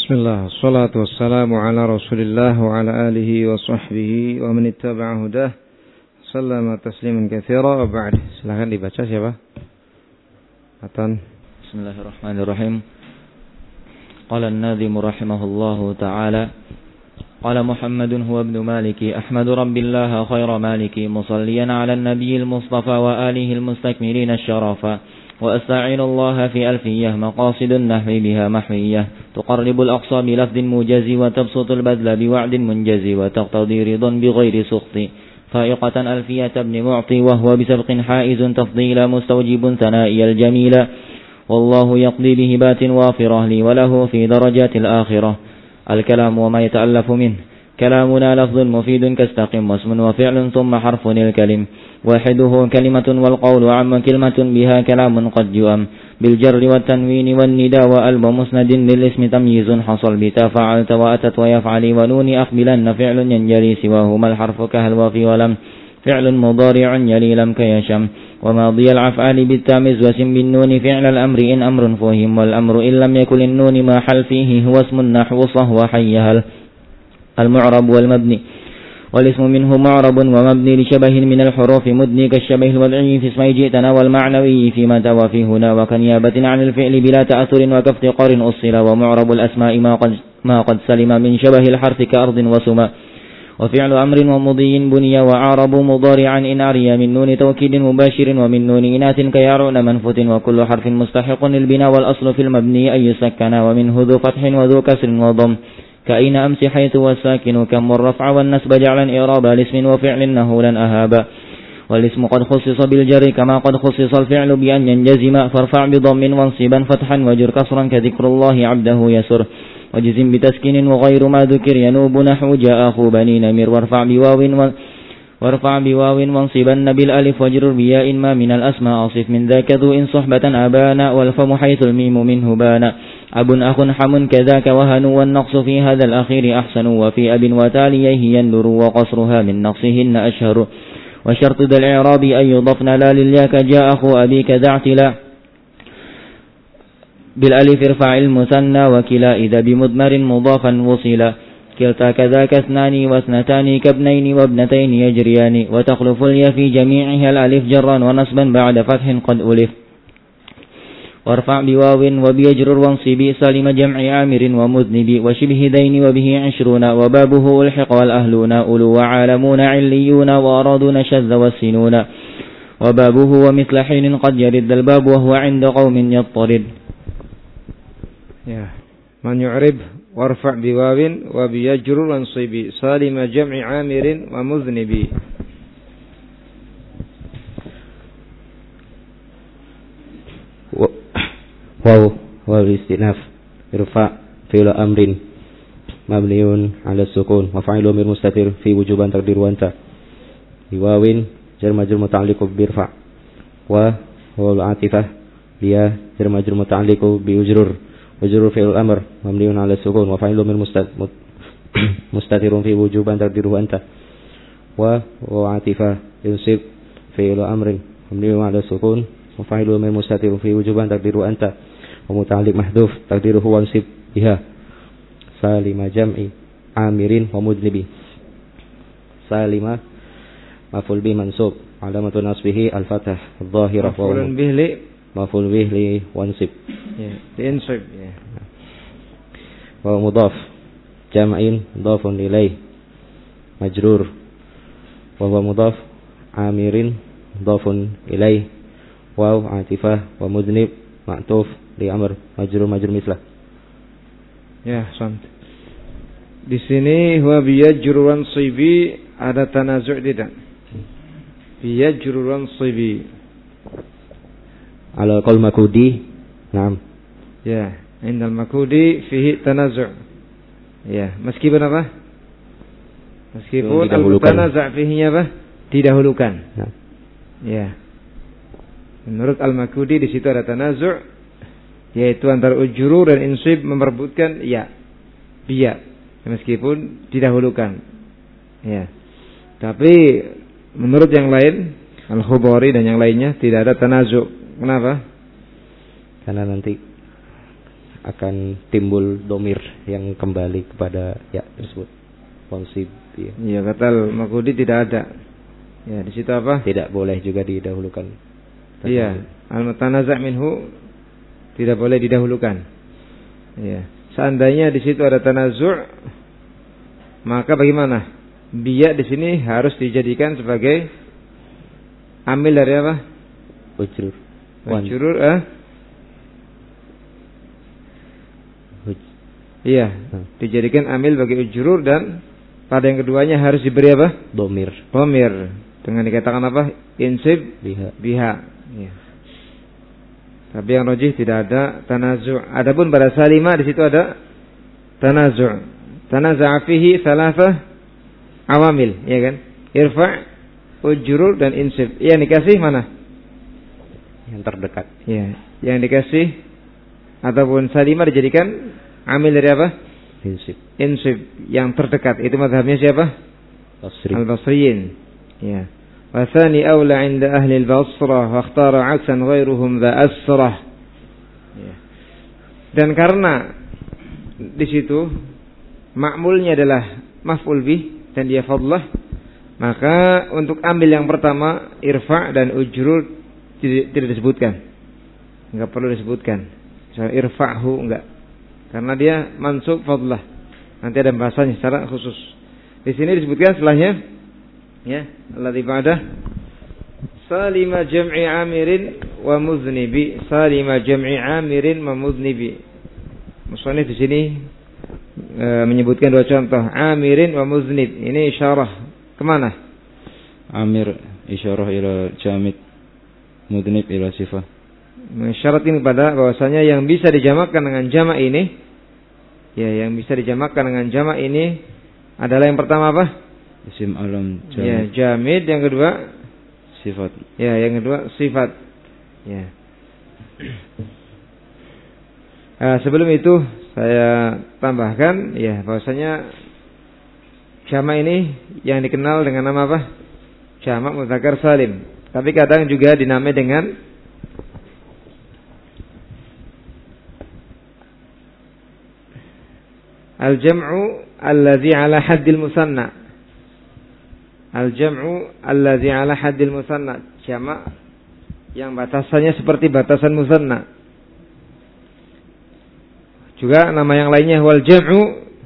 Bismillah, salatu wassalamu ala rasulillah wa ala alihi wa sahbihi wa man ittaba'a hudah sallama tasliman katsira wa ba'd. Silakan dibaca siapa? Atan. Bismillahirrahmanirrahim. Qala an-nadhim rahimahullahu ta'ala qala Muhammadun huwa ibn Maliki ahmadu rabbillaha khayra maliki musalliyan ala an-nabiyil mustafa wa alihi al-mustakmilin asy-syarafa وأستعين الله في ألفية مقاصد النحو بها محوية تقرب الأقصى بلفظ موجز وتبسط البذل بوعد منجز وتقتضي رضا بغير سخط فائقة ألفية ابن معطي وهو بسبق حائز تفضيلا مستوجب ثنائي الجميل والله يقضي بهبات وافرة لي وله في درجات الآخرة الكلام وما يتألف منه كلامنا لفظ مفيد كاستقم واسم وفعل ثم حرف الكلم واحده كلمة والقول عم كلمة بها كلام قد جؤم بالجر والتنوين والنداء وألب مسند للاسم تمييز حصل بتا فعلت وأتت ويفعلي ونون أقبلن فعل ينجلي سواهما الحرف كهل وفي ولم فعل مضارع يلي لم كيشم وماضي العفعال بالتامز وسم بالنون فعل الأمر إن أمر فهم والأمر إن لم يكن النون ما حل فيه هو اسم النحو صهو حيها المعرب والمبني والاسم منه معرب ومبني لشبه من الحروف مدني كالشبه الوضعي في اسم جئتنا والمعنوي في متى وفي هنا وكنيابة عن الفعل بلا تأثر وكافتقار أصل ومعرب الأسماء ما قد سلم من شبه الحرف كأرض وسما وفعل أمر ومضي بني وعرب مضارعا إن أري من نون توكيد مباشر ومن نون إناث كيعرون منفوت وكل حرف مستحق للبناء والأصل في المبني أن يسكن ومنه ذو فتح وذو كسر وضم كأين أمس حيث والساكن كم والرفع والنسب جعلا إعرابا لاسم وفعل نهولا أهابا والاسم قد خصص بالجر كما قد خصص الفعل بأن ينجزم فارفع بضم وانصبا فتحا وجر كسرا كذكر الله عبده يسر وجزم بتسكين وغير ما ذكر ينوب نحو جاء أخو بني نمر وارفع بواو وانصبن بالألف وجر بياء ما من الأسماء أصف من ذاك ذو إن صحبة أبانا والفم حيث الميم منه بانا أب أخ حم كذاك وهن والنقص في هذا الأخير أحسن وفي أب وتاليه يندر وقصرها من نقصهن أشهر وشرط ذا الإعراب أن يضفن لا للياك جاء أخو أبيك ذا اعتلا بالألف ارفع المثنى وكلا إذا بمضمر مضافا وصلا كلتا كذاك اثنان واثنتان كابنين وابنتين يجريان وتخلف اليا في جميعها الألف جرا ونصبا بعد فتح قد ألف وارفع بواو وبيجرر وانصب سالم جمع عامر ومذنب وشبه ذين وبه 20 وبابه الحق والأهلون أولو وعالمون عليون وأرادون شذ والسنون وبابه ومثل حين قد يرد الباب وهو عند قوم يضطرد من يعرب وارفع بواو وبيجرر وانصب سالم جمع عامر ومذنب واو الاستئناف ارفع فعل أمر مبني على السكون وفاعل ضمير مستتر في وجوبا تقدير وانت بواو جر مجرور متعلق بارفع وهو العاطفة بيا جر مجرور متعلق بأجرر وجر فعل الأمر مبني على السكون وفاعل ضمير مستتر في وجوبا تقديره أنت وهو عاطفة ينصب فعل أمر مبني على السكون وفاعل ضمير مستتر في وجوبا تقديره أنت ومتعلق محذوف تقديره وانصب بها سالم جمع عامر ومذنب سالم مفعول به منصوب علامة نصبه الفتح الظاهرة مفعول به وانصب لانصب ومضاف جمع مضاف إليه مجرور وهو مضاف عامر مضاف إليه واو عاطفة ومذنب معطوف لأمر majrur mislah. Ya, sant. Di sini huwa biyajruran sibi ada tanazu' tidak? Biyajruran sibi. Ala qaul Makudi, na'am. Ya, indal Makudi fihi tanazu'. Ya, meskipun apa? Meskipun al-tanazu' fihi apa? Didahulukan. Nah. Ya. Menurut Al-Makudi di situ ada tanazu', yaitu antara ujrur dan insib memperebutkan biya meskipun didahulukan. Ya. Tapi menurut yang lain Al-Khubari dan yang lainnya tidak ada tanazu'. Kenapa? Karena nanti akan timbul domir yang kembali kepada ya tersebut. Wansib. Ya. Iya, kata Maghudi tidak ada. Ya, di situ apa? Tidak boleh juga didahulukan. Iya, al-mutanaza' minhu tidak boleh didahulukan. Iya. Seandainya di situ ada tanazu', maka bagaimana? Biya di sini harus dijadikan sebagai amil dari apa? Ujrur. Ujrur, iya, dijadikan amil bagi ujrur, dan pada yang keduanya harus diberi apa? Domir. Domir. Dengan dikatakan apa? Insib biha. Ya. Tapi yang rajih tidak ada tanazu'. Adapun pada salimah di situ ada tanazu'. Tanaza'a fihi thalatha awamil, ya kan? Irfa', ujrur, dan insib. Yang dikasih mana? Yang terdekat. Ya, yang dikasih ataupun salimah dijadikan amil dari apa? Insib yang terdekat. Itu mazhabnya siapa? Basri. Al-Basriyin. Ya. Wa tsani aula 'inda ahli al-Basrah wa ikhtara 'aksan ghairuhum dha asrah. Ya. Dan karena di situ ma'mulnya adalah maf'ul bih dan dia fadlah, maka untuk ambil yang pertama irfa' dan ujrur tidak disebutkan. Enggak perlu disebutkan. Misalnya irfa'hu enggak. Karena dia mansub fadlah. Nanti ada bahasanya secara khusus. Di sini disebutkan setelahnya, ya, alladzi ba'da salima jam'i amirin wa muznibi. Salima jam'i amirin wa muznibi. Musannif di sini menyebutkan dua contoh, amirin wa muznib. Ini isyarah kemana? Amir isyarah ila jamid, muznib ila sifah. Mensyaratin pada bahwasanya yang bisa dijamakkan dengan jamak ini, ya, yang bisa dijamakkan dengan jamak ini adalah yang pertama apa? Isim alam jamid. Ya, jamid. Yang kedua sifat. Ya, yang kedua sifat. Ya. Sebelum itu saya tambahkan, ya, bahwasanya jamak ini yang dikenal dengan nama apa? Jamak mudzakkar salim. Tapi kadang juga dinamai dengan al-jam'u alladhi ala haddil musanna. Al-jam'u alladhi ala haddil musanna. Jamak yang batasannya seperti batasan musanna. Juga nama yang lainnya wal jam'u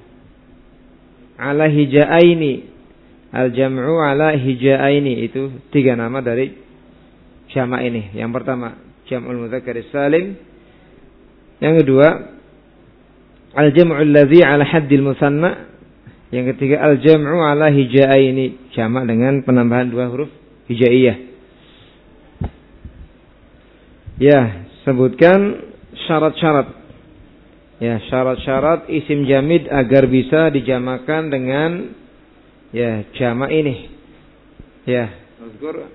ala hija'aini. Al-jam'u ala hija'aini. Itu tiga nama dari jamak ini. Yang pertama jam'ul mudzakkar salim. Yang kedua al-jam'u alladhi ala haddil musanna. Yang ketiga al-jam'u ala hija'aini, jamak dengan penambahan dua huruf hijaiyah. Ya, sebutkan syarat-syarat. Ya, syarat-syarat isim jamid agar bisa dijamakan dengan, ya, jamak ini. Ya, uzkur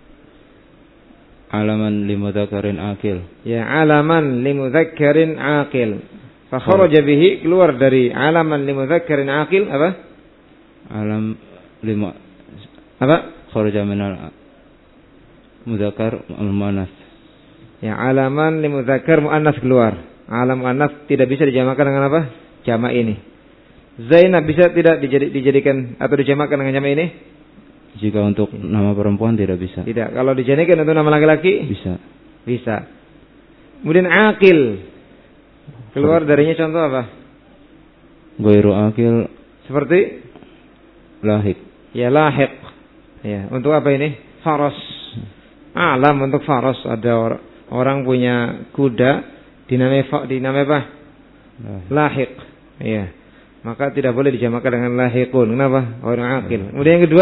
Alaman limudzakkarin aqil. Ya, alaman limudzakkarin aqil. Fa kharaja bihi, keluar dari alaman limudzakkarin aqil apa? Alam lima apa? Kharaja minal mudzakkar al-muannas. Ya, alaman limudzakkar muannas keluar. Alam muannas tidak bisa dijamakan dengan apa? Jamak ini. Zainab bisa tidak dijadikan atau dijamakan dengan jamak ini? Jika untuk nama perempuan tidak bisa. Tidak. Kalau dijadikan untuk nama laki-laki? Bisa. Bisa. Kemudian aqil. Keluar darinya contoh apa? Ghairu aqil. Seperti? Lahik. Ya, lahik. Ya, untuk apa ini? Faras. Alam untuk faras. Ada orang punya kuda dinamai apa? Lahik. Ya. Maka tidak boleh dijamakan dengan lahikun. Kenapa? Orang aqil. Kemudian yang kedua?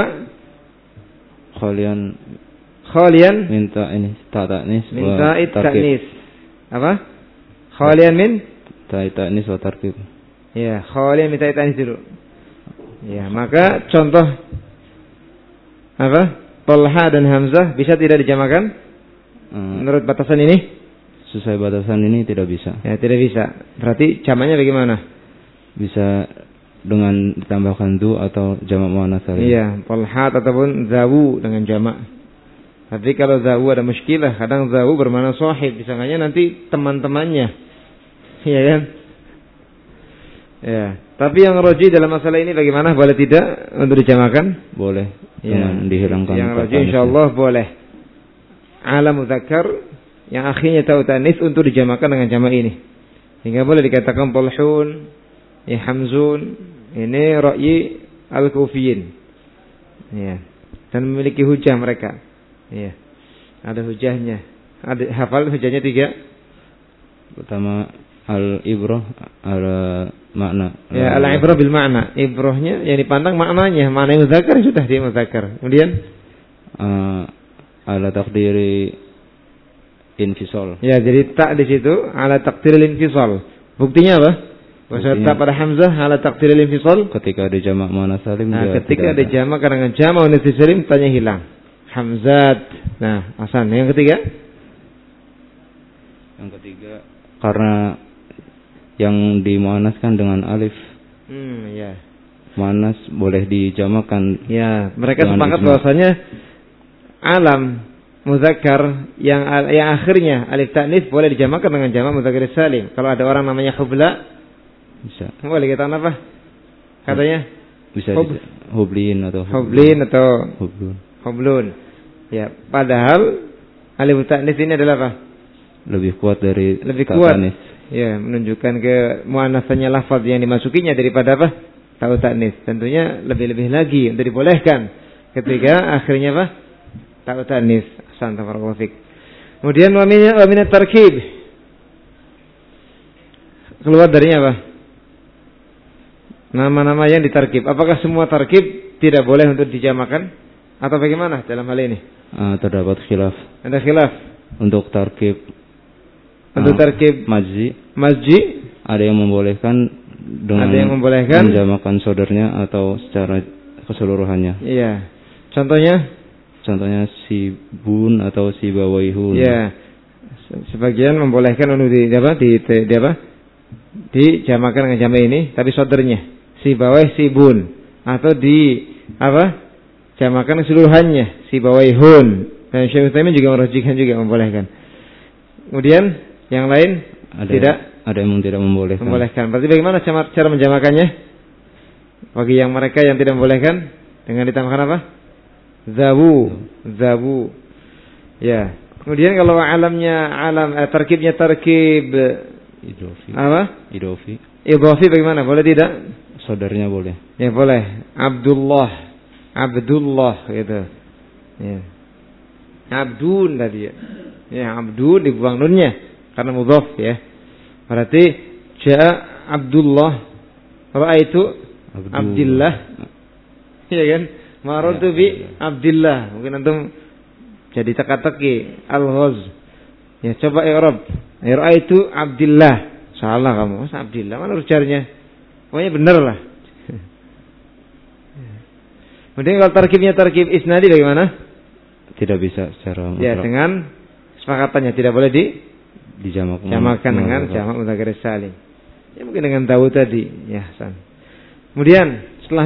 Khalian. Minta ini ta'nis. Minta ta'nis. Apa? Khalian min ta'nis wa tarkib. Ya, khalian minta ta'nis dulu. Ya, maka contoh apa? Talha dan Hamzah bisa tidak dijamakan? Menurut batasan ini? Sesuai batasan ini tidak bisa. Ya, tidak bisa. Berarti jamaknya bagaimana? Bisa dengan ditambahkan du atau jamak muannats salim. Iya, talhat ataupun zawu dengan jamak. Tapi kalau zawu ada muskilah, kadang zawu bermakna sahib, disangkanya nanti teman-temannya. Iya kan? Ya. Tapi yang roji dalam masalah ini bagaimana? Boleh tidak untuk dijamakan? Boleh. Ya. Dengan dihilangkan. Yang roji insyaallah boleh. Alam mudzakkar yang akhirnya tahu tanis untuk dijamakan dengan jamak ini. Hingga boleh dikatakan talhun, ya hamzun. Ini ra'yi al-kufiyin. Ya. Dan memiliki hujah mereka. Ya. Ada hujahnya. Ada hafal hujahnya 3. Pertama al-ibrah ala makna. Ya, al-ibrah bil makna. Ibrahnya yang dipandang maknanya. Makna yang muzakkar sudah dia muzakkar. Kemudian ala taqdiri infisal. Ya, jadi tak di situ ala taqdiril infisal. Buktinya apa? Bahasa tak pada hamzah ala taqdiril infisal. Ketika ada jamak muannas salim. Nah, ketika ada jamak karena jamak muannas salim tanya hilang. Hamzat. Nah, Hasan. Yang ketiga? Yang ketiga karena yang dimuannaskan dengan alif. Ya. Muannas boleh dijamakan. Ya, mereka sepakat bahwasanya alam muzakkar yang akhirnya alif ta'nis boleh dijamakan dengan jamak muzakkar salim. Kalau ada orang namanya Hubla, bisa. Boleh kita apa? Katanya bisa hublin atau hublun. Ya, padahal alif ta'nis ini adalah apa? Lebih kuat dari ta'nis. Ya, menunjukkan ke muannasannya lafaz yang dimasukinya daripada apa? Ta'u ta'nis. Tentunya lebih-lebih lagi untuk dibolehkan ketika akhirnya apa? Ta'u ta'nis. Ahsan, barakallahu fik. Kemudian wa min at-tarkib. Keluar darinya apa? Nama-nama yang ditarkib. Apakah semua tarkib tidak boleh untuk dijamakan atau bagaimana dalam hal ini? Terdapat khilaf. Ada khilaf untuk tarkib. Untuk tarkib majzi ada yang membolehkan dengan menjamakan saudaranya atau secara keseluruhannya. Iya. Contohnya si bun atau si bawaihun. Iya. Sebagian membolehkan untuk dijamakan dengan jamak ini, tapi saudaranya si bawaih si bun atau jamakan keseluruhannya si bawaihun. Dan Syekh Utsaimin juga merujukkan juga membolehkan. Kemudian yang lain ada yang tidak membolehkan. Berarti bagaimana cara menjamakannya? Bagi yang mereka yang tidak membolehkan dengan ditambahkan apa? Zabu. Ya. Kemudian kalau tarkibnya tarkib idhofi. Apa? Idhofi bagaimana? Boleh tidak? Saudaranya boleh. Ya boleh. Abdullah gitu. Ya. Abdun tadi ya. Ya, abdun dibuang nunnya karena mudhaf ya. Berarti jaa Abdullah, raaitu Abdillah. Iya kan? Marartu bi Abdillah. Mungkin antum jadi teka-teki al-ghaz. Ya, coba i'rab. Raaitu Abdillah. Salah kamu. Masa Abdillah? Mana ujarnya? Pokoknya benar lah. Kemudian kalau tarkibnya tarkib isnadi bagaimana? Tidak bisa secara mutlak. Ya, dengan sepakatannya tidak boleh dijamakan dengan jamak mudzakkar salim. Ya mungkin dengan Dawud tadi. Ya, Hasan. Kemudian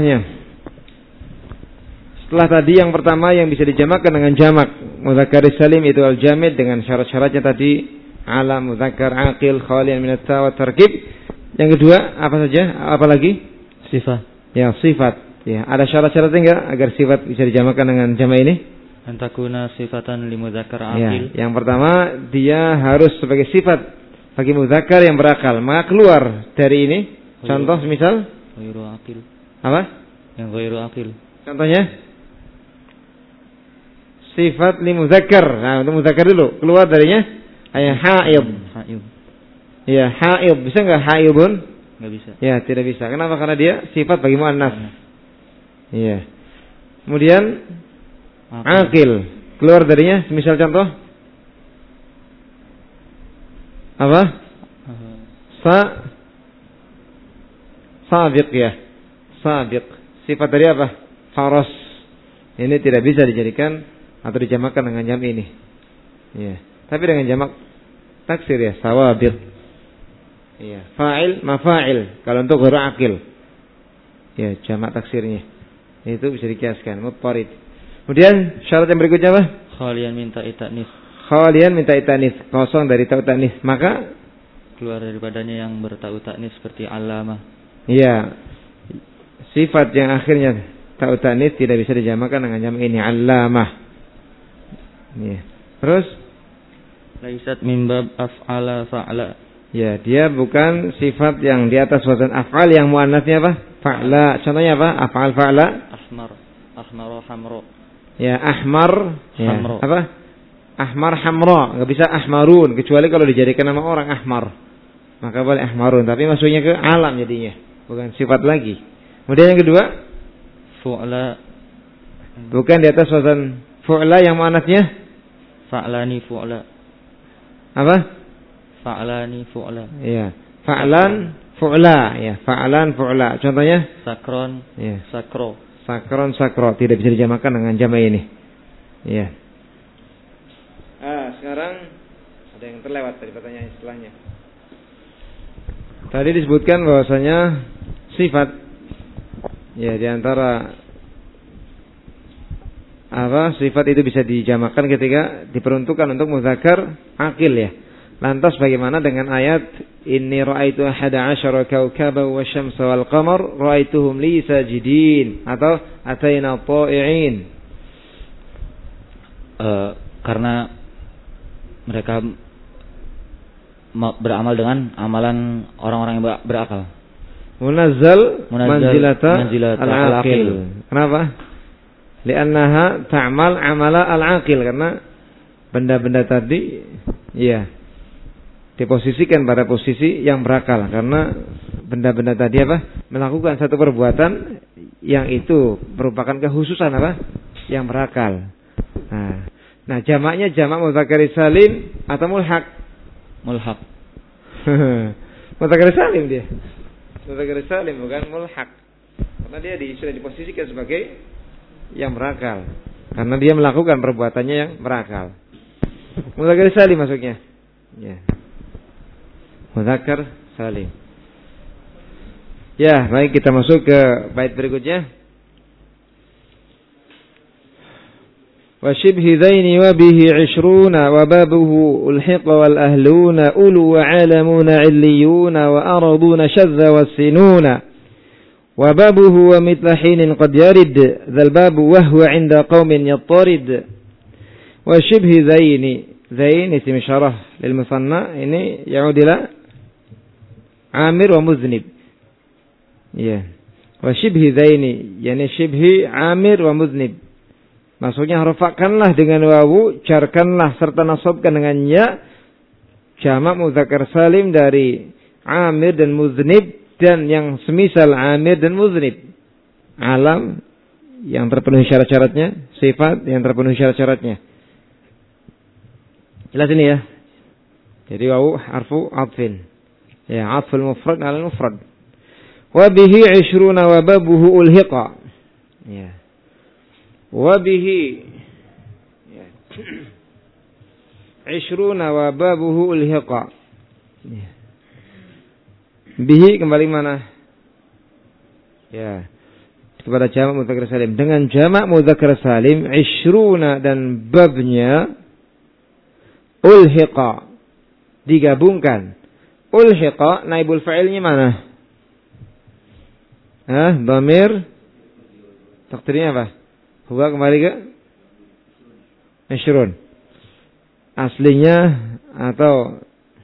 setelah tadi yang pertama yang bisa dijamakan dengan jamak mudzakkar salim itu al-jamid dengan syarat-syaratnya tadi alam mudzakkar aqil khalian min at-ta wa tarkib. Yang kedua apa saja? Apa lagi? Sifat. Ya, sifat. Ya, ada syarat-syaratnya enggak agar sifat bisa dijamakan dengan jamak ini? Antakuna sifatan li mudzakkar aqil. Ya, yang pertama dia harus sebagai sifat bagi mudzakkar yang berakal. Maka keluar dari ini contoh misal ghairu aqil. Apa? Yang ghairu aqil. Contohnya sifat li mudzakkar. Nah, untuk mudzakkar dulu keluar darinya haid. Ya, haid. Bisa enggak haidun? Enggak bisa. Ya, tidak bisa. Kenapa? Karena dia sifat bagi muannas. Iya. Kemudian aqil keluar darinya misal contoh apa? Sabiq ya. Sabiq sifat dari apa? Faras. Ini tidak bisa dijadikan atau dijamakan dengan jam ini. Ya. Tapi dengan jamak taksir ya, sawabiq. Iya, fa'il, mafa'il. Kalau untuk ghairu aqil. Ya, jamak taksirnya. Itu bisa dikiaskan mutfarid. Kemudian syarat yang berikutnya apa? Khalian minta itanis. Khalian minta itanis, kosong dari ta'u tanis. Maka keluar daripadanya yang berta'u ta'nis seperti alamah. Iya. Sifat yang akhirnya ta'u ta'nis tidak bisa dijamakkan dengan jamak ini alamah. Iya. Terus Laisat min bab af'ala fa'la. ya, dia bukan sifat yang di atas wazan af'al yang muannasnya apa? Fa'la. Contohnya apa? Af'al fa'la. Ahmar hamro. Ya, ahmar. Hamro. Ya. Apa? Ahmar hamra. Enggak bisa ahmarun kecuali kalau dijadikan nama orang ahmar. Maka boleh ahmarun, tapi maksudnya ke alam jadinya, bukan sifat lagi. Kemudian yang kedua, Fu'la. bukan di atas wazan fu'la yang muannasnya Fa'lani fu'la. apa? Fa'lani fu'la. Ya, fa'lan fu'la, ya, fa'lan fu'la. Contohnya? Sakron, Ya. sakro. Sakron sakro tidak bisa dijamakan dengan jamak ini. Ya. Sekarang ada yang terlewat tadi pertanyaan setelahnya. Tadi disebutkan bahwasanya sifat ya di antara apa sifat itu bisa dijamakan ketika diperuntukkan untuk muzakkar aqil ya. Lantas bagaimana dengan ayat inni ra'aitu 11 kawkaban wasyamsa wal qamar ra'aituhum li sajidin atau ataina ta'i'in? Karena mereka beramal dengan amalan orang-orang yang berakal. Munazzal manzilata al-aqil. Kenapa? Li'annaha ta'mal amala al-aqil, karena benda-benda tadi ya diposisikan pada posisi yang berakal, karena benda-benda tadi apa? Melakukan satu perbuatan yang itu merupakan kekhususan apa? Yang berakal. Nah, jamaknya jamak mudzakkar salim atau mulhaq? Mulhaq. Mudzakkar salim dia. Mudzakkar salim bukan mulhaq. Karena dia sudah diposisikan sebagai yang berakal. Karena dia melakukan perbuatannya yang berakal. Mudzakkar salim maksudnya. Ya. Mudzakkar salim. Ya, baik, kita masuk ke bait berikutnya. Wa shibhi dhaini wa bihi 20 wa babuhu ulhiq wal ahluna ulu wa alamuna illiyuna wa araduna shadza wassinuna wa babuhu wa mithla hinin qad yarid dzal babu wa huwa 'inda qaumin yattarid wa shibhi dhaini dhain isim syarah lil musanna ini yaud ila amir wa muznib. Ya. Wa shibhi dhaini yani shibhi amir wa muznib. Maksudnya rafa'kanlah dengan wawu, jarkanlah serta nasabkan dengan ya jamak mudzakkar salim dari amir dan muznib dan yang semisal amir dan muznib. Alam yang terpenuhi syarat-syaratnya, sifat yang terpenuhi syarat-syaratnya. Jelas ini ya. Jadi wawu harfu atfin. Ya, atful mufrad 'ala al-mufrad. Wa bihi 20 wa babuhu ulhiqa. Ya. Wabihi 20 wa babuhu ulhiqa. Bihi kembali mana? Ya, kepada jamak mudzakkar salim. Dengan jamak mudzakkar salim 20 dan babnya ulhiqa digabungkan. Ulhiqa naibul fa'ilnya mana? Dhamir takdirnya apa? Huwa kembali ke 20. Aslinya atau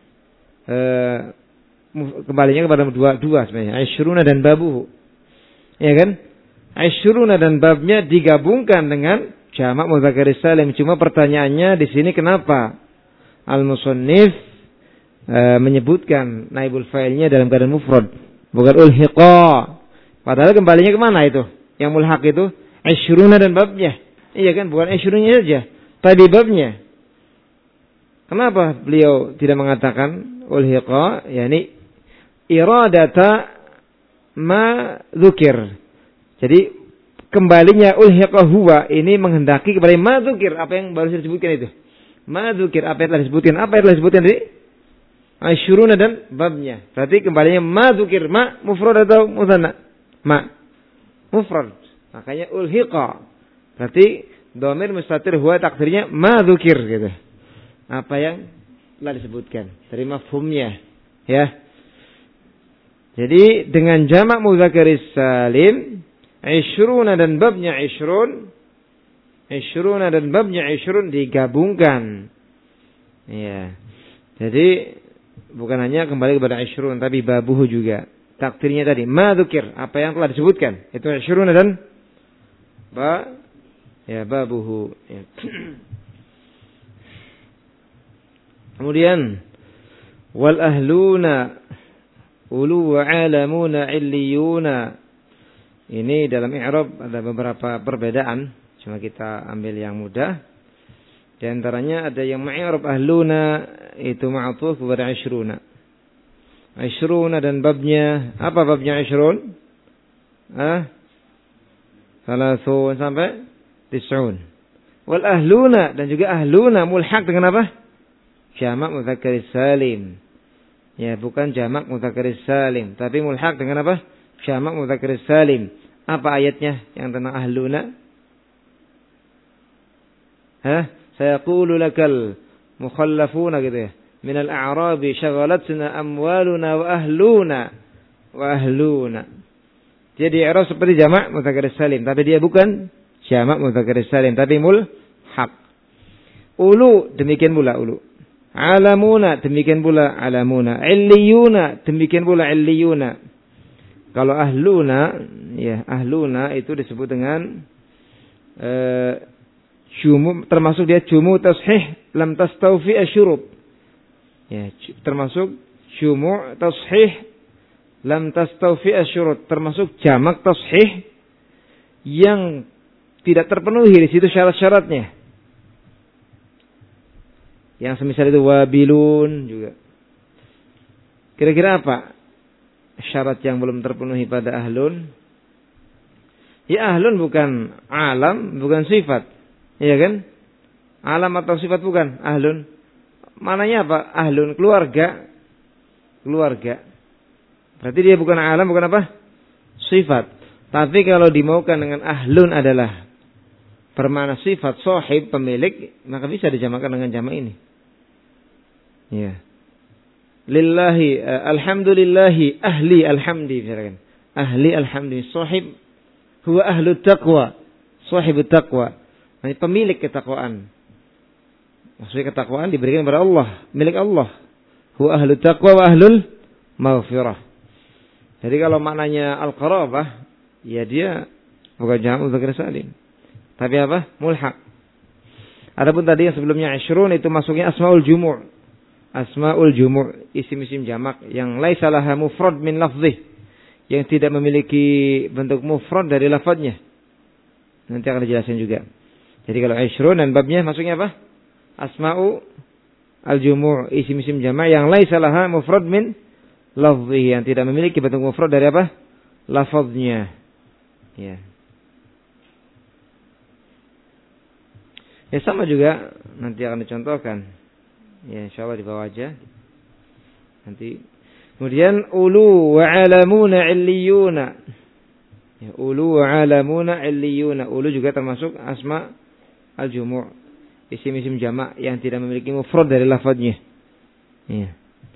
kembalinya kepada dua sebenarnya. 20 dan babuhu. Ya kan? 20 dan babnya digabungkan dengan jamak mudzakkar salim. Cuma pertanyaannya di sini kenapa al-musannif menyebutkan naibul fa'ilnya dalam keadaan mufrad, bukan ulhiqa. Padahal kembalinya kemana itu? Yang mulhaq itu 20 dan babnya. Iya kan, bukan 20-nya saja, tapi babnya. Kenapa beliau tidak mengatakan ulhiqa, yakni iradata ma dzukir. Jadi kembalinya ulhiqa huwa ini menghendaki kepada ma dzukir, apa yang baru saya sebutkan itu. Ma dzukir, apa yang telah disebutkan? Apa yang telah disebutkan tadi? 20 dan babnya. Berarti kembalinya ma dzukir, ma mufrad atau mutsanna? Ma mufrad. Makanya ulhiqa. Berarti dhamir mustatir huwa takdirnya ma dzukir gitu. Apa yang telah disebutkan. Dari mafhumnya. Ya. Jadi dengan jamak mudzakkar salim, 20 dan babnya 20 dan babnya 20 digabungkan. Ya. Jadi bukan hanya kembali kepada 20 tapi babuhu juga. Takdirnya tadi ma dzukir, apa yang telah disebutkan, itu 20 dan babuhu. Ya. Kemudian wal ahluna ulu wa alamuna illiyuna. Ini dalam i'rab ada beberapa perbedaan, cuma kita ambil yang mudah. Di antaranya ada yang ma'irab ahluna itu ma'tuf kepada 20. 20 dan babnya, apa babnya 20? 30 sampai 90. Wal ahluna dan juga ahluna mulhaq dengan apa? Jamak mudzakkar salim. Ya, bukan jamak mudzakkar salim, tapi mulhaq dengan apa? Jamak mudzakkar salim. Apa ayatnya yang tentang ahluna? Sayaqulu lakal mukhallafuna gitu ya. Min al-a'rabi syaghalatna amwaluna wa ahluna. Jadi i'rab seperti jamak mudzakkar salim, tapi dia bukan jamak mudzakkar salim, tapi mulhaq. Ulu demikian pula ulu. Alamuna demikian pula alamuna. Illiyuna demikian pula illiyuna. Kalau ahluna, ya ahluna itu disebut dengan jumu, termasuk dia jumu tashih lam tastawfi asyurut. Ya, termasuk jumu tashih lam tastawfi asyurut, termasuk jamak tashih yang tidak terpenuhi di situ syarat-syaratnya. Yang semisal itu wabilun juga. Kira-kira apa syarat yang belum terpenuhi pada ahlun? Ya ahlun bukan alam, bukan sifat. Iya kan? Alam atau sifat bukan ahlun. Mananya apa? Ahlun, keluarga. Keluarga. Berarti dia bukan alam, bukan apa? Sifat. Tapi kalau dimaukan dengan ahlun adalah bermakna sifat sahib, pemilik, maka bisa dijamakkan dengan jamak ini. Ya. Lillahi alhamdulillahi ahli alhamdi misalkan. Ahli alhamdi sahib huwa ahlu taqwa. Sahibut taqwa. Ini pemilik ketakwaan. Maksudnya ketakwaan diberikan kepada Allah, milik Allah. Huwa ahlu taqwa wa ahlul maghfirah. Jadi kalau maknanya al-qarabah, ya dia bukan jamak mudzakkar salim. Tapi apa? Mulhaq. Adapun tadi yang sebelumnya 20 itu masuknya asmaul jumu'. Asmaul jumu', isim-isim jamak yang laisa laha mufrad min lafzih, yang tidak memiliki bentuk mufrad dari lafadznya. Nanti akan dijelaskan juga. Jadi kalau 20 dan babnya masuknya apa? Asma'u al-jumu', isim-isim jamak yang laisa laha mufrad min lafzih, yang tidak memiliki bentuk mufrad dari apa? Lafadznya. Ya. Ya sama juga nanti akan dicontohkan. Ya insyaallah di bawah aja. Nanti kemudian ulu wa alamuna illiyuna. Ya, ulu wa alamuna illiyuna. Ulu juga termasuk asma al-jumu', isim-isim jamak yang tidak memiliki mufrad dari lafadznya. Ya.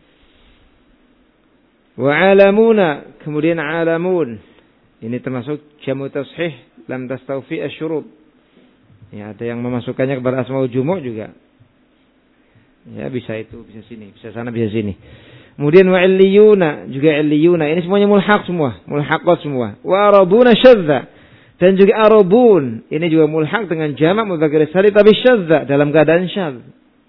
Wa alamuna, kemudian alamun. Ini termasuk jamu tashih lam tastawfi asyurut. Ya, ada yang memasukkannya kepada asmaul jumu' juga. Ya, bisa itu, bisa sini, bisa sana, bisa sini. Kemudian wa illiyuna, juga illiyuna. Ini semuanya mulhaq semua, mulhaqat semua. Wa arabuna syadza. Dan juga arabun. Ini juga mulhaq dengan jamak mudzakkar salim tapi syadza, dalam keadaan syadz.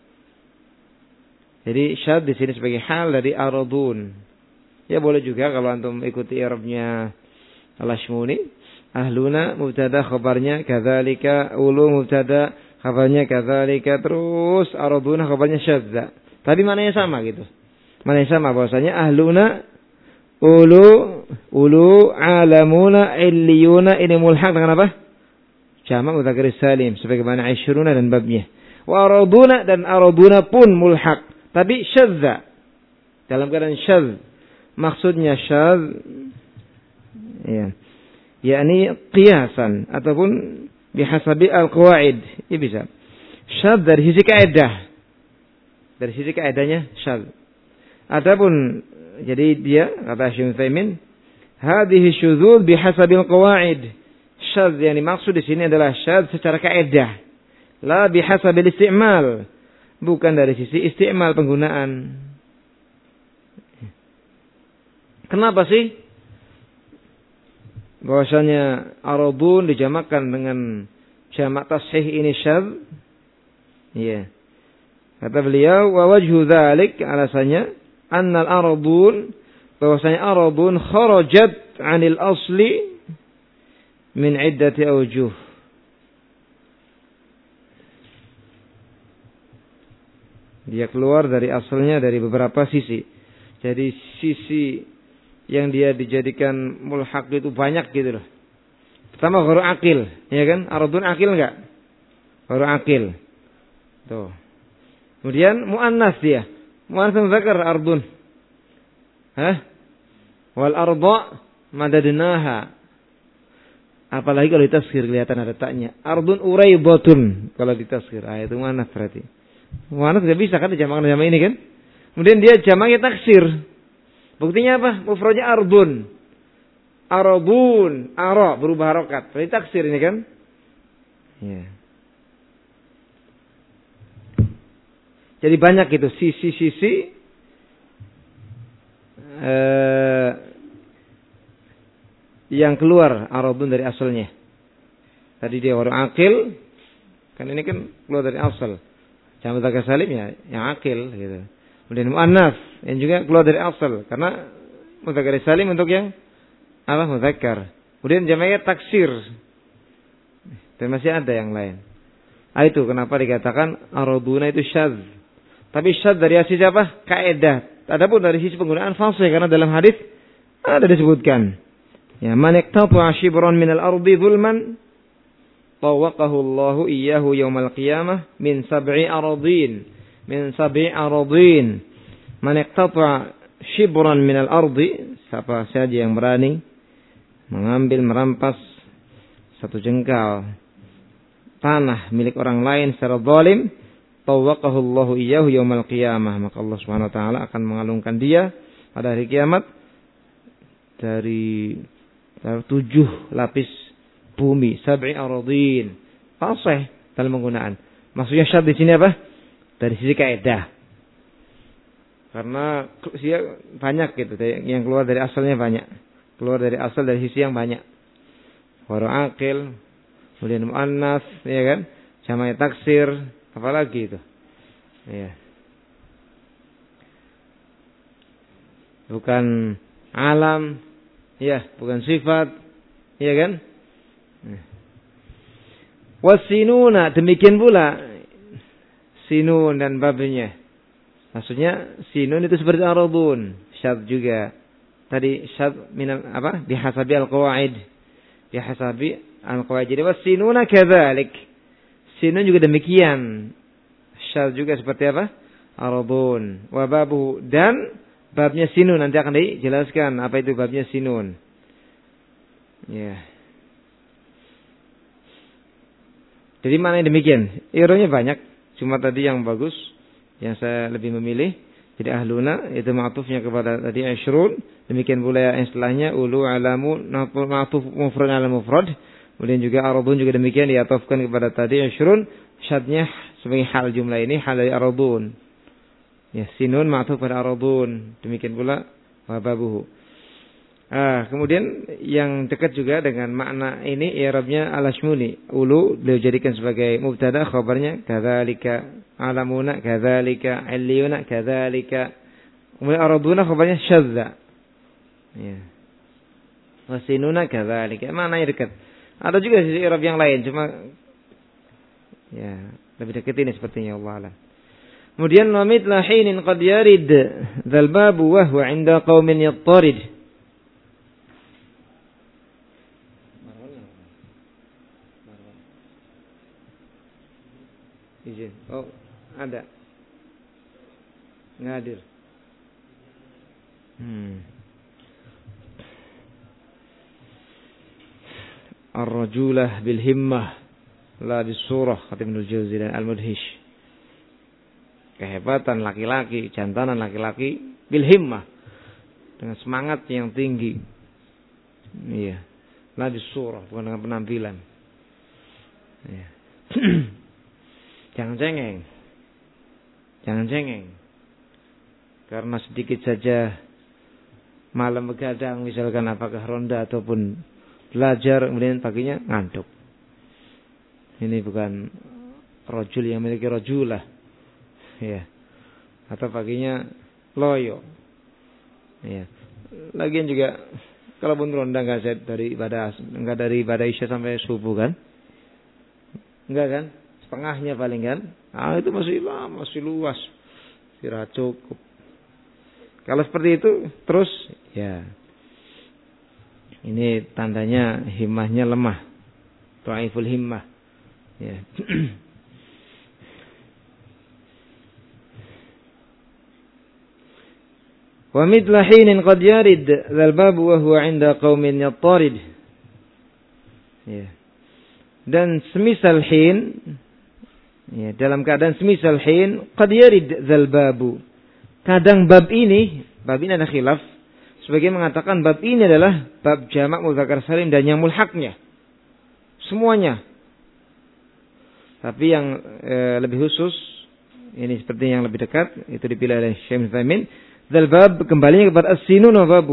Jadi syadz di sini sebagai hal dari arabun. Ya boleh juga kalau antum ikuti i'rabnya Al-Ashmuni. Ahluna mubtada khabarnya kadzalika, ulu mubtada khabarnya kadzalika, terus arabuna khabarnya syadza. Tapi maknanya sama gitu. Maknanya sama bahwasanya ahluna ulu alamuna illiyuna ini mulhaq dengan apa? Jamak mudzakkar salim sebagaimana 20 dan babnya. Wa arabuna dan arabuna pun mulhaq tapi syadza. Dalam keadaan syadz. Maksudnya syadz ya. yakni qiyasan ataupun bihasabi al-qawaid. Ini bisa. Syadz dari sisi kaidah. Dari sisi kaidahnya syadz. Adapun jadi dia kata Syekh Utsaimin, hadhihi syudzul bihasabil qawaid. Syadz yang dimaksud di sini adalah syadz secara kaidah, la bihasabil isti'mal, bukan dari sisi isti'mal penggunaan. Kenapa sih bahwasanya aradun dijamakkan dengan jamak tashih ini syadz? Iya. Kata beliau, wa wajhu dzalik, alasannya annal aradun, bahwasanya aradun kharajat 'anil asli min iddati awjuh. Dia keluar dari asalnya dari beberapa sisi. Jadi sisi yang dia dijadikan mulhaq itu banyak gitu loh. Pertama gharu akil, ya kan? Aradun akil enggak? Gharu akil. Tuh. Kemudian muannas dia. Muannas muzakkar ardun. Wal arda madadnaha. Apalagi kalau ditafsir kelihatan ada taknya. Ardun uraibatun kalau ditafsir. Itu muannas berarti. Muannas enggak bisa kan dijamakkan sama ini kan? Kemudian dia jamaknya taksir. Buktinya apa? Mufradnya ardun. Arabun, ara berubah harokat. Berarti taksir ini kan? Ya. Jadi banyak itu sisi-sisi yang keluar arabun dari asalnya. Tadi dia orang akil, kan ini kan keluar dari asal. Jamak mudzakkar salim ya yang akil gitu. Kemudian muannas yang juga keluar dari asal karena mudzakkar salim untuk yang apa mudzakkar. Kemudian jamaknya taksir. Dan masih ada yang lain. Itu kenapa dikatakan araduna itu syadz. Tapi syadz dari sisi apa? Kaidah. Adapun dari sisi penggunaan fasih karena dalam hadis ada disebutkan. Ya, man iqtata'a shibran min al-ardi zulman tawaqahu Allahu iyyahu yaumal qiyamah min sab'i aradin. Min sab'i aradin. Man iqtata'a shibran min al-ardi, siapa saja yang berani mengambil merampas satu jengkal tanah milik orang lain secara zalim, tawaqahu Allahu iyyahu yaumal qiyamah, maka Allah Subhanahu wa taala akan mengalungkan dia pada hari kiamat dari 7 lapis bumi, sab'i aradin. Fasih dalam penggunaan. Maksudnya syadz di sini apa? Dari sisi kaidah. Karena dia banyak gitu, yang keluar dari asalnya banyak. Keluar dari asal dari sisi yang banyak. Gharu akil, kemudian muannas, ya kan? Jamak taksir, apalagi itu. Ya. Bukan alam, ya, bukan sifat, ya kan? Wasinuna, demikian pula sinun dan babnya. Maksudnya sinun itu seperti aradun, syadz juga. Tadi syadz min apa? Bihasabi al-qawaid. Bihasabi al-qawaid. Jadi wasinuna kadzalik. Sinun juga demikian. Syadz juga seperti apa? Aradun. Wa babu, dan babnya sinun nanti akan dijelaskan apa itu babnya sinun. Ya. Jadi mana yang demikian? Ironya banyak. Cuma tadi yang bagus, yang saya lebih memilih. Jadi ahluna itu ma'tufnya kepada tadi asyrun. Demikian pula yang setelahnya ulu alamu ma'tuf mufrad ala mufrad. Kemudian juga aradun juga demikian diatofkan kepada tadi asyrun. Syadnya sebagai hal jumlah ini hal dari aradun. Ya, sinun ma'tuf pada aradun. Demikian pula wababuhu. Kemudian yang dekat juga dengan makna ini i'rabnya al-ashmuli. Ulu beliau jadikan sebagai mubtada, khabarnya kadzalika alamuna kadzalika illiyuna kadzalika. Kemudian araduna khabarnya syadza. Ya. Wasinuna kadzalika. Maknanya dekat. Ada juga sisi i'rab yang lain, cuma ya lebih dekat ini sepertinya Allah alam. Kemudian wa mithla hinin qad yarid dzal babu wa huwa 'inda qaumin yattarid. Izin. Oh, ada. Ngadir. Ar-rajulah bil himmah la bis surah kata Ibnu Jauzi dan Al-Mudhish. kehebatan laki-laki, jantanan laki-laki bil himmah, dengan semangat yang tinggi. Iya. La bisurah, bukan dengan penampilan. Iya. Jangan cengeng. Jangan cengeng. Karena sedikit saja malam begadang, misalkan apakah ronda ataupun belajar, kemudian paginya ngantuk. Ini bukan rajul yang memiliki rajulah. Ya. Atau paginya loyo. Ya. Lagian juga kalaupun ronda enggak dari ibadah Isya sampai subuh kan? Enggak kan? Setengahnya paling kan? Itu masih lama, masih luas. Istirahat cukup. Kalau seperti itu terus ya. Ini tandanya himmahnya lemah. Dhaiful himmah. Ya. Wa mithla hinin qad yarid dzal bab wa huwa 'inda qaumin yattarid. Ya. Dan semisal hin, ya, dalam keadaan semisal hin qad yarid dzal babu. Kadang bab ini ada khilaf. Sebagian mengatakan bab ini adalah bab jamak mudzakkar salim dan yang mulhaqnya. Semuanya. Tapi yang lebih khusus, ini seperti yang lebih dekat, itu dipilih oleh Syekh Utsaimin. Dzal bab kembalinya kepada as-sinun wa babu.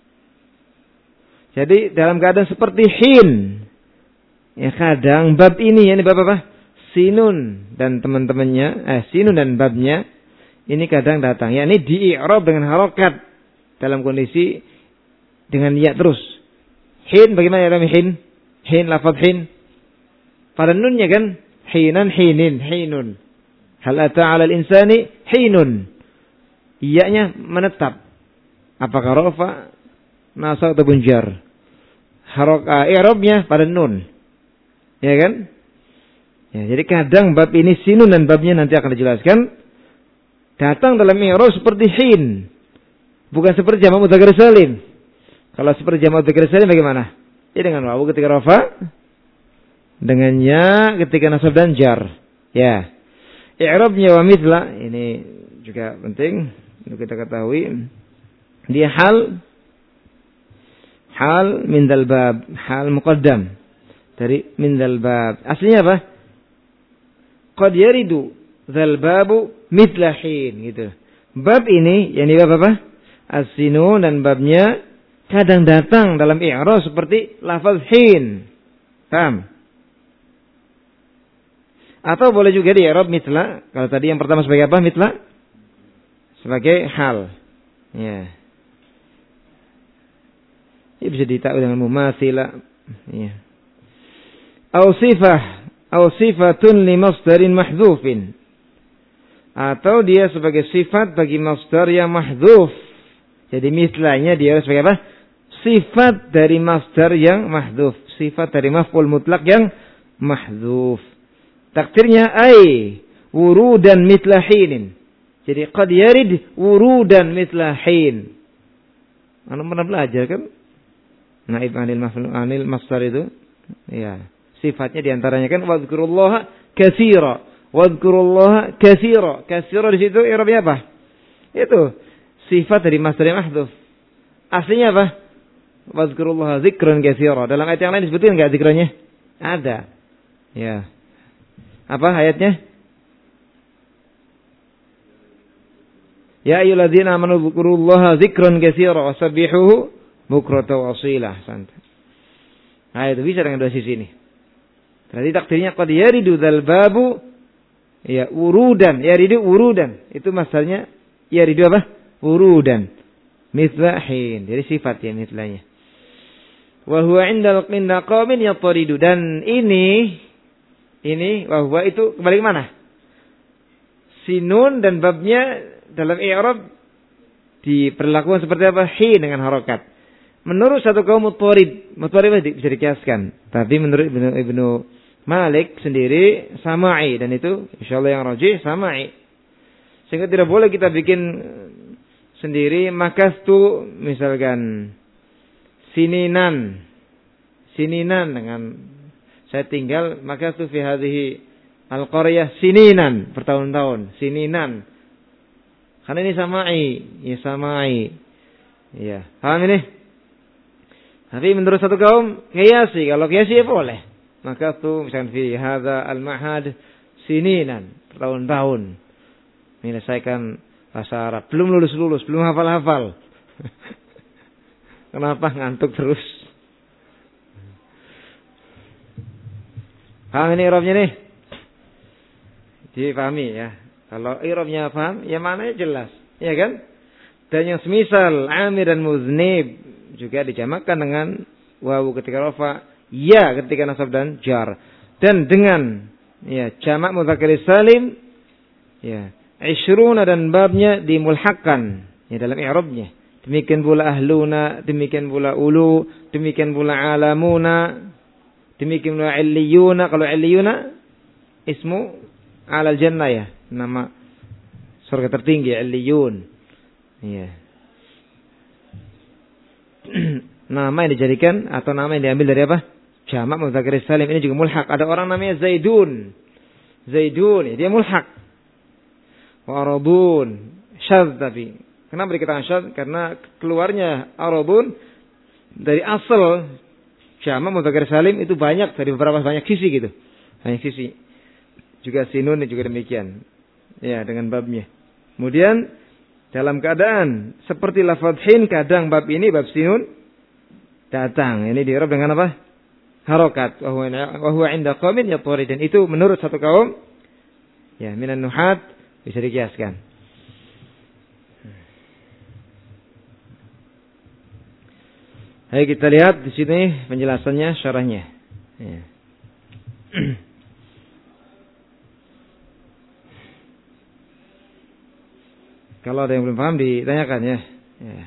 Jadi dalam keadaan seperti hin, ya kadang bab ini, ini bab apa? Sinun dan teman-temannya, sinun dan babnya ini kadang datang. Ya ini di-i'rab dengan harokat dalam kondisi dengan ya terus. Hin bagaimana dalam hin? Hin lafaz hin. Pada nunnya kan hinan hinin hinun. Hal ata 'alal insani hinun. Iyanya menetap. Apakah rafa, nasab atau bunjar? I'rabnya pada nun. Ya kan? Ya, jadi kadang bab ini sinun dan babnya nanti akan dijelaskan datang dalam i'rab seperti hin. Bukan seperti jamak mudzakkar salim. Kalau seperti jamak mudzakkar salim bagaimana? Ya dengan wawu ketika rafa, dengan ya ketika nasab dan jar. Ya. I'rabnya wa mithla ini juga penting untuk kita ketahui. Dia hal min dzal bab, hal muqaddam dari min dzal bab. Aslinya apa? Qad yaridu dzal babu mithla hin gitu. Bab ini yakni bab apa? As-sinun dan babnya kadang datang dalam i'rab seperti lafaz hin. Paham? Atau boleh juga di i'rab mithla. Kalau tadi yang pertama sebagai apa? Mithla sebagai hal. Ya. Ini bisa ditakwil dengan mumatsila. Ya. Aw sifatun li masdarin mahdhufin. Atau dia sebagai sifat bagi masdar yang mahdhuf. Jadi mislanya dia sebagai apa? Sifat dari masdar yang mahdhuf. Sifat dari maf'ul mutlak yang mahdhuf. Takdirnya ai wurudan mithla hinin. Jadi qad yarid wurudan mithla hin. Anda pernah belajar kan? Naib anil masdar itu. Ya. Sifatnya diantaranya kan wadhkurullaha katsira. Wadhkurullaha katsira. Katsira di situ i'rabnya apa? Itu sifat dari masdar yang mahdhuf. Aslinya apa? Wadhkurullaha dzikran katsira. Dalam ayat yang lain disebutkan enggak zikrannya? Ada. Ya. Apa ayatnya? Ya ayyuhalladzina amanu dzkurullaha dzikran katsira wasabbihuhu bukratan wa asila. Nah, itu bisa dengan dua sisi ini. Berarti takdirnya qad yaridu dzal babu ya urudan, yaridu urudan. Itu masdarnya yaridu apa? Urudan. Mithla hin. Jadi sifat ya mithlanya. Wa huwa 'inda qaumin yattaridu. Dan ini wa huwa itu kembali ke mana? Sinun dan babnya dalam i'rab diperlakukan seperti apa? Hin dengan harokat. Menurut satu kaum muttarib bisa dikiaskan. Tapi menurut Ibnu Malik sendiri sama'i, dan itu insyaallah yang rajih sama'i. Sehingga tidak boleh kita bikin sendiri makastu misalkan sininan dengan saya tinggal makastu fi hadhihi Al-qaryah sininan, bertahun-tahun, sininan. Karena ini samai, ya samai. Ya, paham ini? Tapi menurut satu kaum qiyasi, kalau qiyasi ya boleh. Maka tuh misalkan fi hadza al-ma'had sininan, bertahun-tahun. Menyelesaikan bahasa Arab, belum lulus, belum hafal-hafal. Kenapa ngantuk terus? Paham ini i'rabnya nih? Dipahami ya. Kalau i'rabnya paham, ya maknanya jelas, ya kan? Dan yang semisal amir dan muznib juga dijamakkan dengan wawu ketika rafa, ya ketika nasab dan jar. Dan dengan ya jamak mudzakkar salim, ya 20 dan babnya dimulhaqkan ya dalam i'rabnya. Demikian pula ahluna, demikian pula ulu, demikian pula alamuna, demikian pula illiyuna. Kalau illiyuna ismu alal jannah ya, nama surga tertinggi illiyun. Iya. Nama yang dijadikan atau nama yang diambil dari apa? Jamak mudzakkar salim, ini juga mulhaq. Ada orang namanya Zaidun. Zaidun, ya, dia mulhaq. Wa arabun, syadz tapi. Kenapa dikatakan syadz? Karena keluarnya arabun dari asal jamak mudzakkar salim itu banyak, dari beberapa banyak sisi gitu. Banyak sisi. Juga sinun juga demikian. Ya, dengan babnya. Kemudian dalam keadaan seperti lafaz hin, kadang bab ini bab sinun datang. Ini di'rab dengan apa? Harokat. Wa huwa 'inda qaumin yatari, dan itu menurut satu kaum ya minan nuhat bisa dikiaskan. Ayo kita lihat di sini penjelasannya, syarahnya. Ya. Kalau ada yang belum paham ditanyakan ya. Ya.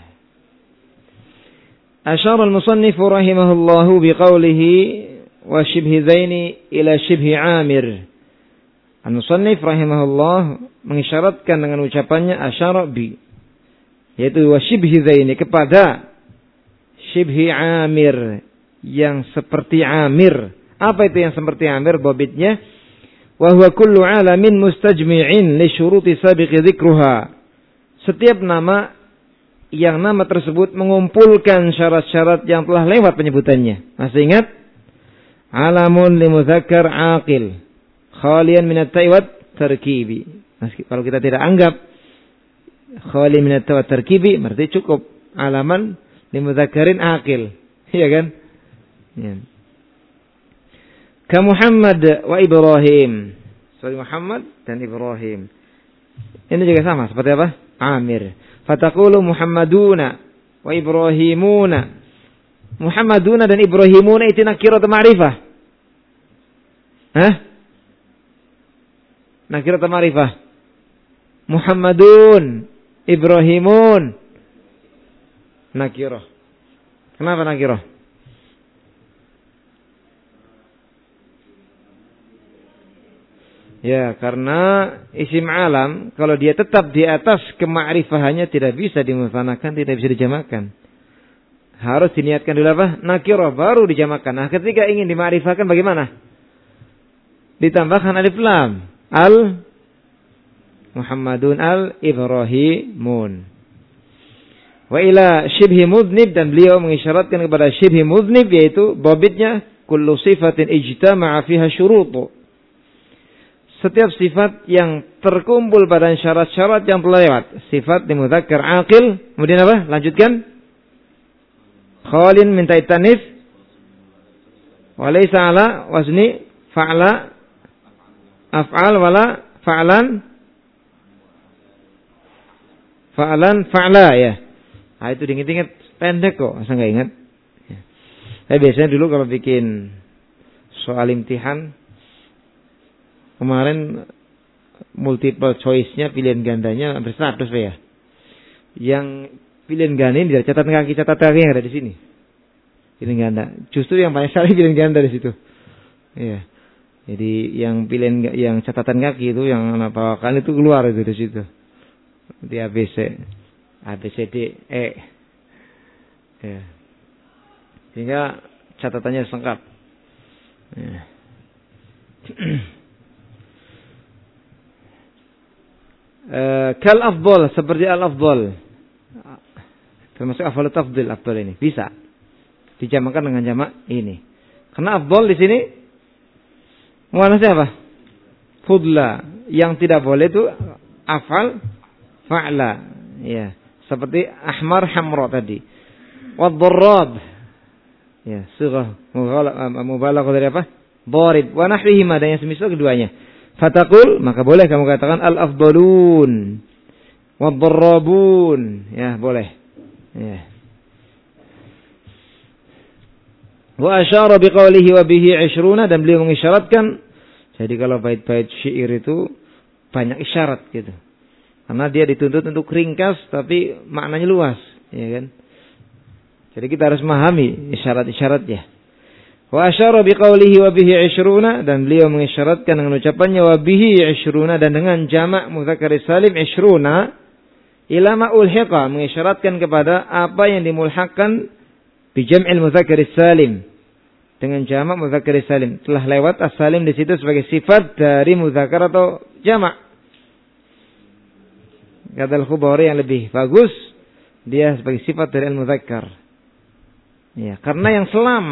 Asyara al-musannif rahimahullahu biqaulihi wa shibhi zaini ila shibhi amir. Al-musannif rahimahullah mengisyaratkan dengan ucapannya asyara bi, yaitu wa shibhi zaini, kepada shibhi amir, yang seperti amir. Apa itu yang seperti amir? Babitnya wa huwa kullu alamin mustajmi'in li syuruti sabiqi dzikruha. Setiap nama yang nama tersebut mengumpulkan syarat-syarat yang telah lewat penyebutannya. Masih ingat? Alamun li mudzakkar aqil khalian min at-ta'i wat tarkibi. Kalau kita tidak anggap khali min at-ta'i wat tarkibi, berarti cukup alaman li mudzakkarin aqil. Iya kan? Ya. Ka Muhammad wa Ibrahim. Seperti Muhammad dan Ibrahim. Ini juga sama seperti apa? Amir. Fataqulu Muhammaduna wa Ibrahimuna. Muhammaduna dan Ibrahimuna itu nakirah atau ma'rifah? Hah? Nakirah atau ma'rifah? Muhammadun, Ibrahimun. Nakirah. Kenapa nakirah? Ya, karena isim alam kalau dia tetap di atas kema'rifahannya tidak bisa dimufanakan, tidak bisa dijamakan. Harus diniatkan dulu apa? Nakirah baru dijamakan. Nah, ketika ingin dima'rifahkan bagaimana? Ditambahkan alif lam. Al Muhammadun al Ibrahimun. Wa ila syibhi mudnib, dan beliau mengisyaratkan kepada syibhi mudnib, yaitu babitnya kullu sifatin ijtama'a fiha syurutu. Setiap sifat yang terkumpul pada syarat-syarat yang telah lewat. Sifat di mudzakkar aqil. Kemudian apa? Lanjutkan. Khalin min ta'tanif. Wa laysa ala wazni fa'la af'al wala fa'lan fa'la ya. Nah, itu diingat-ingat, pendek kok, masa enggak ingat. Saya biasanya dulu kalau bikin soal imtihan, kemarin multiple choice-nya, pilihan gandanya hampir 100 ya. Yang pilihan ganda ini dari catatan kaki yang ada di sini. Pilihan ganda. Justru yang banyak sekali pilihan ganda di situ. Iya. Jadi yang pilihan yang catatan kaki itu yang apa kan itu keluar itu di situ. Di ABCD E. Ya. Sehingga catatannya lengkap. Ya. Kal afdal, seperti al afdal. Termasuk afdal tafdil, afdal ini bisa dijamakan dengan jamak ini. Karena afdal di sini muannasnya apa? Fudla. Yang tidak boleh itu afal fa'la. Ya, seperti ahmar hamra tadi. Wad-darrab. Ya, sighah mubalaghah dari apa? Darib wa nahwihima, dan yang semisal keduanya. Fataqul, maka boleh kamu katakan al-afdalun wad-darrabun. Ya, boleh. Ya. Wa asyara biqaulihi wa bihi 20, dan beliau mengisyaratkan. Jadi kalau bait-bait syair itu banyak isyarat gitu. Karena dia dituntut untuk ringkas tapi maknanya luas, ya kan? Jadi kita harus memahami isyarat-isyaratnya. Wa asyara biqaulihi wa bihi 20, dan beliau mengisyaratkan dengan ucapannya wa bihi 20, dan dengan jamak mudzakkar salim 20 ila ma ulhiqa, mengisyaratkan kepada apa yang dimulhaqkan bi jam'il mudzakkar salim, dengan jamak mudzakkar salim. Telah lewat as-salim di situ sebagai sifat dari mudzakkar atau jamak. Kata Al-Khubari yang lebih bagus, dia sebagai sifat dari al-mudzakkar. Ya, karena yang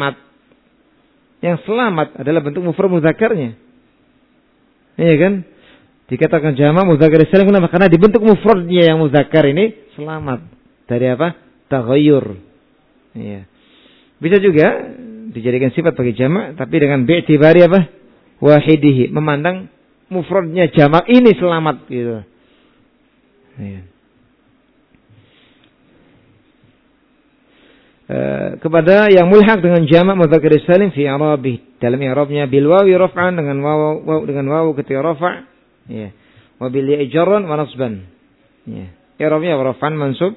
selamat adalah bentuk mufrad mudzakarnya. Iya kan? Dikatakan jamak mudzakkar salim, kenapa? Karena dibentuk mufradnya yang mudzakar ini selamat dari apa? Taghayyur. Iya. Bisa juga dijadikan sifat bagi jamak, tapi dengan bi'tibari apa? Wahidihi, memandang mufradnya jamak ini selamat gitu. Iya. Kepada yang mulhaq dengan jamak mudzakkar salim fi i'rabih, dalam i'rabnya bil wawi raf'an, dengan wawu ketika rafa', ya, wa bil ya'i jarran wa nasban, ya, i'rabnya raf'an mansub,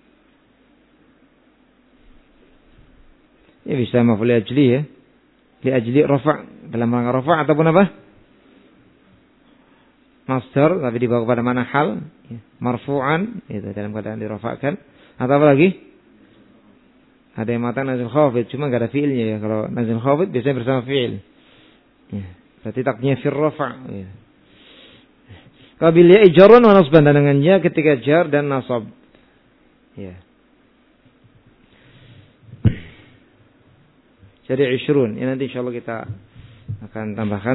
ya, bisa maf'ul li ajli, ya, li ajli rafa', dalam rangka rafa' ataupun apa, masdar tapi dibawa kepada mana hal, ya, marfu'an, itu dalam keadaan dirafa'kan, atau apa lagi? Ada yang mengatakan nazil khafid, cuma enggak ada fiilnya ya. Kalau nazil khafid biasanya bersama fiil. Ya, berarti taknya fir rafa'. Ya. Qabil ya jarran wa nasban, dan dengannya ketika jar dan nasab. Ya. Jadi 20. Ini nanti insyaallah kita akan tambahkan.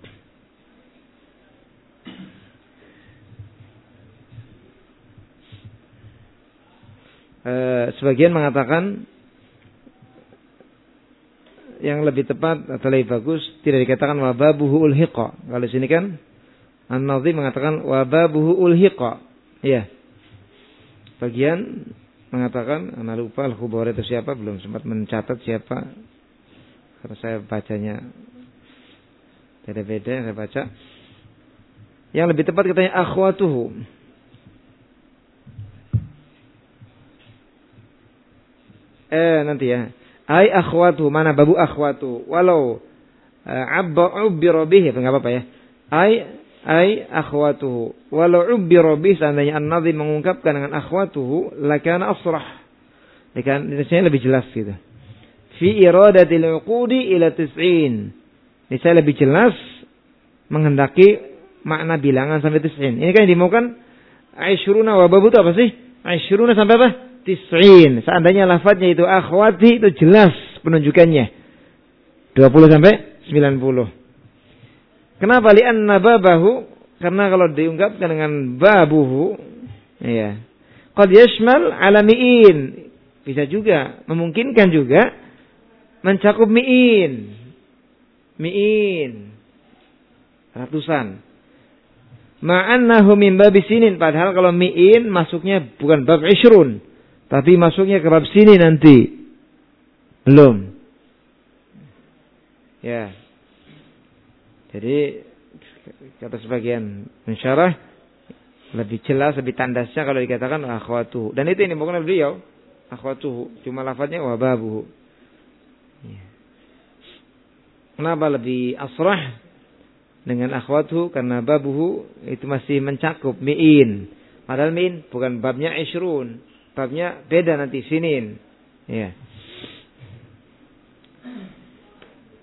Sebagian mengatakan yang lebih tepat atau lebih bagus tidak dikatakan wababuhu ulhiqa. Kalau di sini kan An-Nadhim mengatakan wababuhu ulhiqa. Iya. Bagian mengatakan, ana lupa Al-Khubari itu siapa, belum sempat mencatat siapa. Karena saya bacanya beda-beda, saya baca. Yang lebih tepat katanya akhwatuhu. Nanti ya. Ai akhwatu, mana babu akhwatu, walau ubbira bihi, enggak apa-apa ya. Ai akhwatuhu, walau ubbira bihi, seandainya An-Nadhim mengungkapkan dengan akhwatuhu lakana asrah, ini lebih jelas gitu. Fi iradatil uqudi ila 90, ini saya lebih jelas menghendaki makna bilangan sampai 90. Ini kan yang dimaukan 20 wa babu itu apa sih? 20 sampai apa? 90. Seandainya lafadznya itu akhwati, itu jelas penunjukannya 20 sampai 90. Kenapa? Li'anna babahu, karena kalau diungkapkan dengan babuhu, ya, qad yashmal ala mi'in, bisa juga, memungkinkan juga mencakup mi'in, ratusan. Ma'annahu min babi sinin, padahal kalau mi'in masuknya bukan bab 20, tapi masuknya ke bab sini nanti. Belum. Ya. Jadi kata sebagian mensyarah lebih jelas, lebih tandasnya kalau dikatakan akhwatuhu. Dan itu ini bukan beliau, akhwatuhu, cuma lafadznya wababuhu. Ya. Kenapa lebih asrah dengan akhwatuhu? Karena babuhu itu masih mencakup mi'in. Padahal mi'in bukan babnya 20. Babnya beda nanti, sinin. Ya.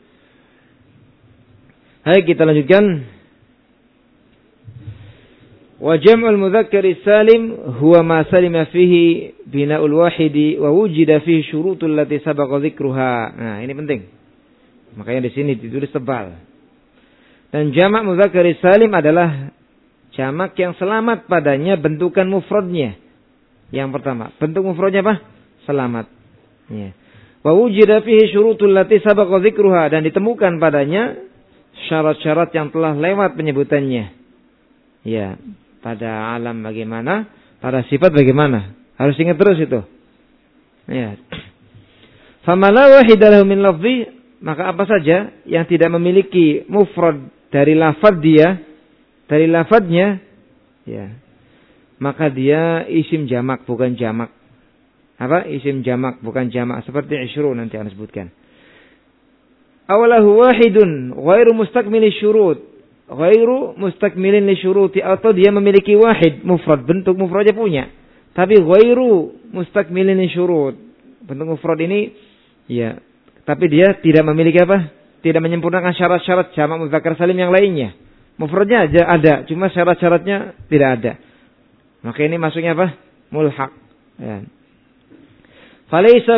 Hai, kita lanjutkan. Wa jam'ul mudzakkari salim huwa ma salima fihi bina'ul wahidi wa wujida fihi syurutul lati sabaqa dzikruha. Nah, ini penting. Makanya di sini ditulis tebal. Dan jamak mudzakkari salim adalah jamak yang selamat padanya bentukan mufradnya. Yang pertama, bentuk mufradnya apa? Selamat. Ya. Wa wujida fihi syurutul lati sabaqa dzikruha, dan ditemukan padanya syarat-syarat yang telah lewat penyebutannya. Ya, pada alam bagaimana, pada sifat bagaimana. Harus ingat terus itu. Ya. Famala wahidalahu min lafzi, maka apa saja yang tidak memiliki mufrad dari lafaz dia, dari lafadznya, ya, maka dia isim jamak bukan jamak. Apa? Isim jamak bukan jamak, seperti isyrun nanti akan sebutkan. Awalahu wahidun ghairu mustakmili syurut, ghairu mustakmilin li syuruti, atau dia memiliki wahid mufrad, bentuk mufradnya punya, tapi ghairu mustakmilin li syurut. Bentuk mufrad ini ya, tapi dia tidak memiliki apa? Tidak menyempurnakan syarat-syarat jamak mudzakkar salim yang lainnya. Mufradnya aja ada, cuma syarat-syaratnya tidak ada. Maka ini masuknya apa? Mulhaq. Ya. Falaysa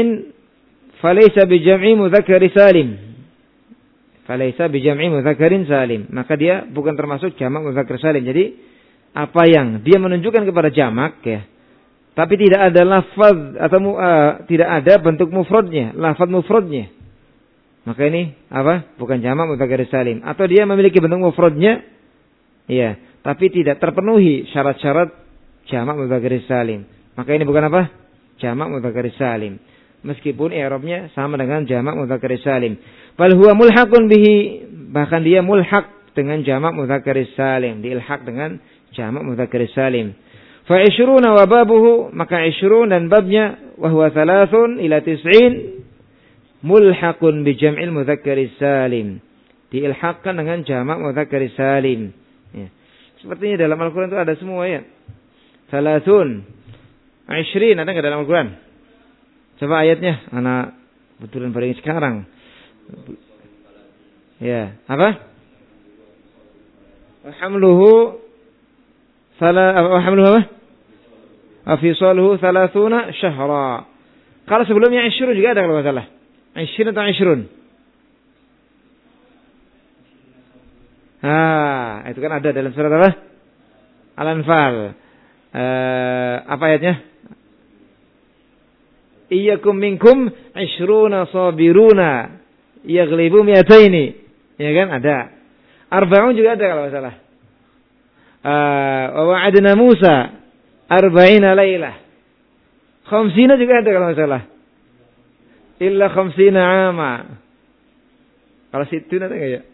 bijam'i mudzakkari salim. Falaysa bijam'i mudzakkarin salim. Maka dia bukan termasuk jamak mudzakkar salim. Jadi apa yang dia menunjukkan kepada jamak, ya, tapi tidak ada lafaz atau tidak ada bentuk mufradnya, lafaz mufradnya, maka ini apa? Bukan jamak mudzakkar salim. Atau dia memiliki bentuk mufradnya, ya, tapi tidak terpenuhi syarat-syarat jamak mudzakkar salim, maka ini bukan apa? Jamak mudzakkar salim. Meskipun i'rabnya sama dengan jamak mudzakkar salim. Bal huwa mulhaqun bihi, bahkan dia mulhaq dengan jamak mudzakkar salim, diilhaq dengan jamak mudzakkar salim. Fa 20 wa babuhu, maka 20 dan babnya wa huwa 3 ila 90 mulhaqun bi jam'il mudzakkar salim, diilhaqkan dengan jamak mudzakkar salim. Ya. Sepertinya dalam Al-Qur'an itu ada semua ya. 30, 20 ada enggak dalam Al-Qur'an? Coba ayatnya, anak betulan paling sekarang. Ya, apa? Hamluhu apa? Afisaluhu 30 syahra. Kalau sebelumnya 20 juga ada kalau enggak salah. 20 atau 20. Itu kan ada dalam surat apa? Al-Anfal. Apa ayatnya? Iyyakum minkum 20 sabiruna yaghlibu mi'ataini. Ya kan ada. 40 juga ada kalau enggak salah. Wa wa'adna Musa 40 lailah. 50 juga ada kalau enggak salah. Illa 50 ama. Kalau situ ada enggak ya?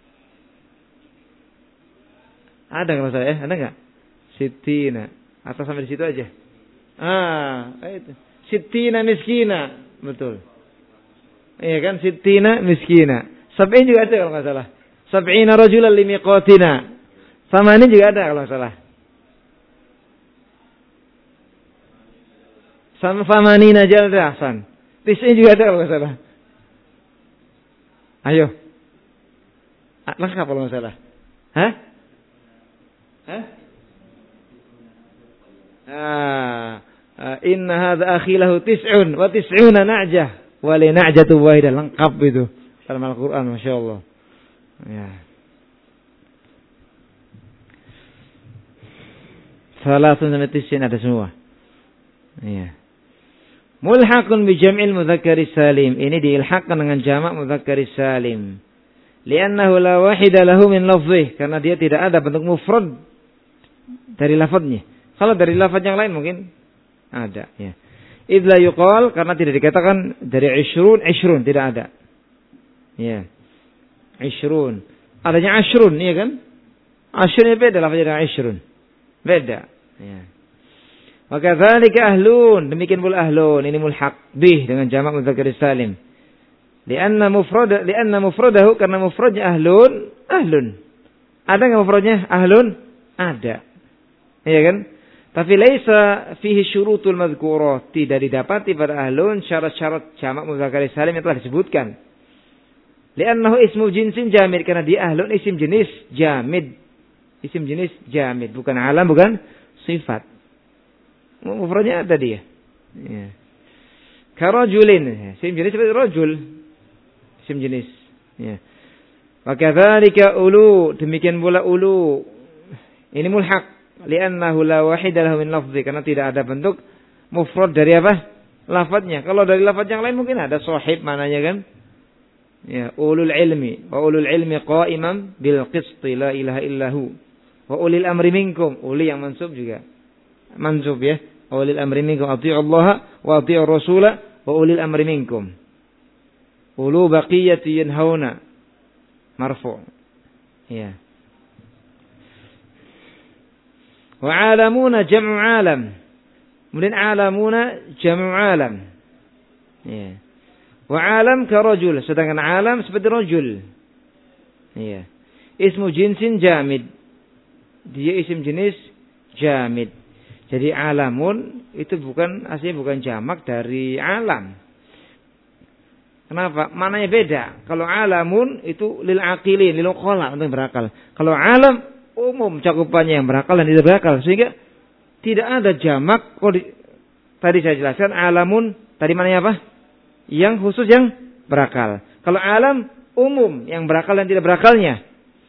Ada kalau saya, ada enggak? Sitina. Atau sampai di situ aja. Itu. Sitina miskina, betul. Iya kan, sitina miskina. 70 juga ada kalau enggak salah. 70 rajulan limiqatina. Sama ini juga ada kalau enggak salah. Sama famanina jalda ahsan. 90 juga ada kalau enggak salah. Ayo. Lengkap kalau enggak salah. Hah? Inna hadza akhilahu 90 wa 90 na'jah wa li na'jatu wahidah, lengkap itu dalam Al-Qur'an, masyaallah. Ya. Salatun sampai 90 ada semua. Iya. Mulhaqun bi jam'il mudzakkar salim, ini diilhaqkan dengan jamak mudzakkar salim. Li'annahu la wahida lahu min lafzih, karena dia tidak ada bentuk mufrad dari lafadznya. Kalau dari lafaz yang lain mungkin ada, ya. Idza yuqal, karena tidak dikatakan dari 20 tidak ada. Ya. 20. Adanya 20, iya kan? 20 beda lafaznya dengan 20. Beda, ya. Wa kadzalika ahlun, demikian pula ahlun, ini mulhaq bih dengan jamak mudzakkar salim. Lianna mufradahu, karena mufradnya ahlun. Ada enggak mufradnya ahlun? Ada. Iya kan? Tapi laisa fihi syurutul madhkurah, tidak didapati pada ahlun syarat-syarat jamak mudzakkar salim yang telah disebutkan. Li'annahu ismu jinsin jamid, karena dia ahlun isim jenis jamid. Isim jenis jamid, bukan alam, bukan sifat. Mufradnya ada dia. Ya. Karajulin, isim jenis seperti rajul. Isim jenis. Ya. Wa kadzalika ulu, demikian pula ulu. Ini mulhaq, li'annahu la wahida lahu min lafzi, karena tidak ada bentuk mufrad dari apa? Lafadznya. Kalau dari lafadz yang lain mungkin ada sahib mananya kan? Ya, ulul ilmi, wa ulul ilmi qa'iman bil qisti la ilaha illahu. Wa ulil amri minkum, uli yang mansub juga. Mansub ya. Wa ulil amri minkum athi'u Allah wa athi'u Rasula wa ulil amri minkum. Ulu baqiyati yanhauna. Marfu'. Ya. Wa alamuna jam'u alam. Kemudian alamuna jam'u alam. Ya. Wa alam ka rajul, sedangkan alam seperti rajul. Ya. Ismu jinsin jamid. Dia isim jenis jamid. Jadi alamun itu aslinya bukan jamak dari alam. Kenapa? Mananya beda. Kalau alamun itu lil aqilin, lil uqala, untuk yang berakal. Kalau alam umum cakupannya yang berakal dan tidak berakal, sehingga tidak ada jamak. Tadi saya jelaskan alamun, tadi mananya apa? Yang khusus yang berakal. Kalau alam umum yang berakal dan tidak berakalnya.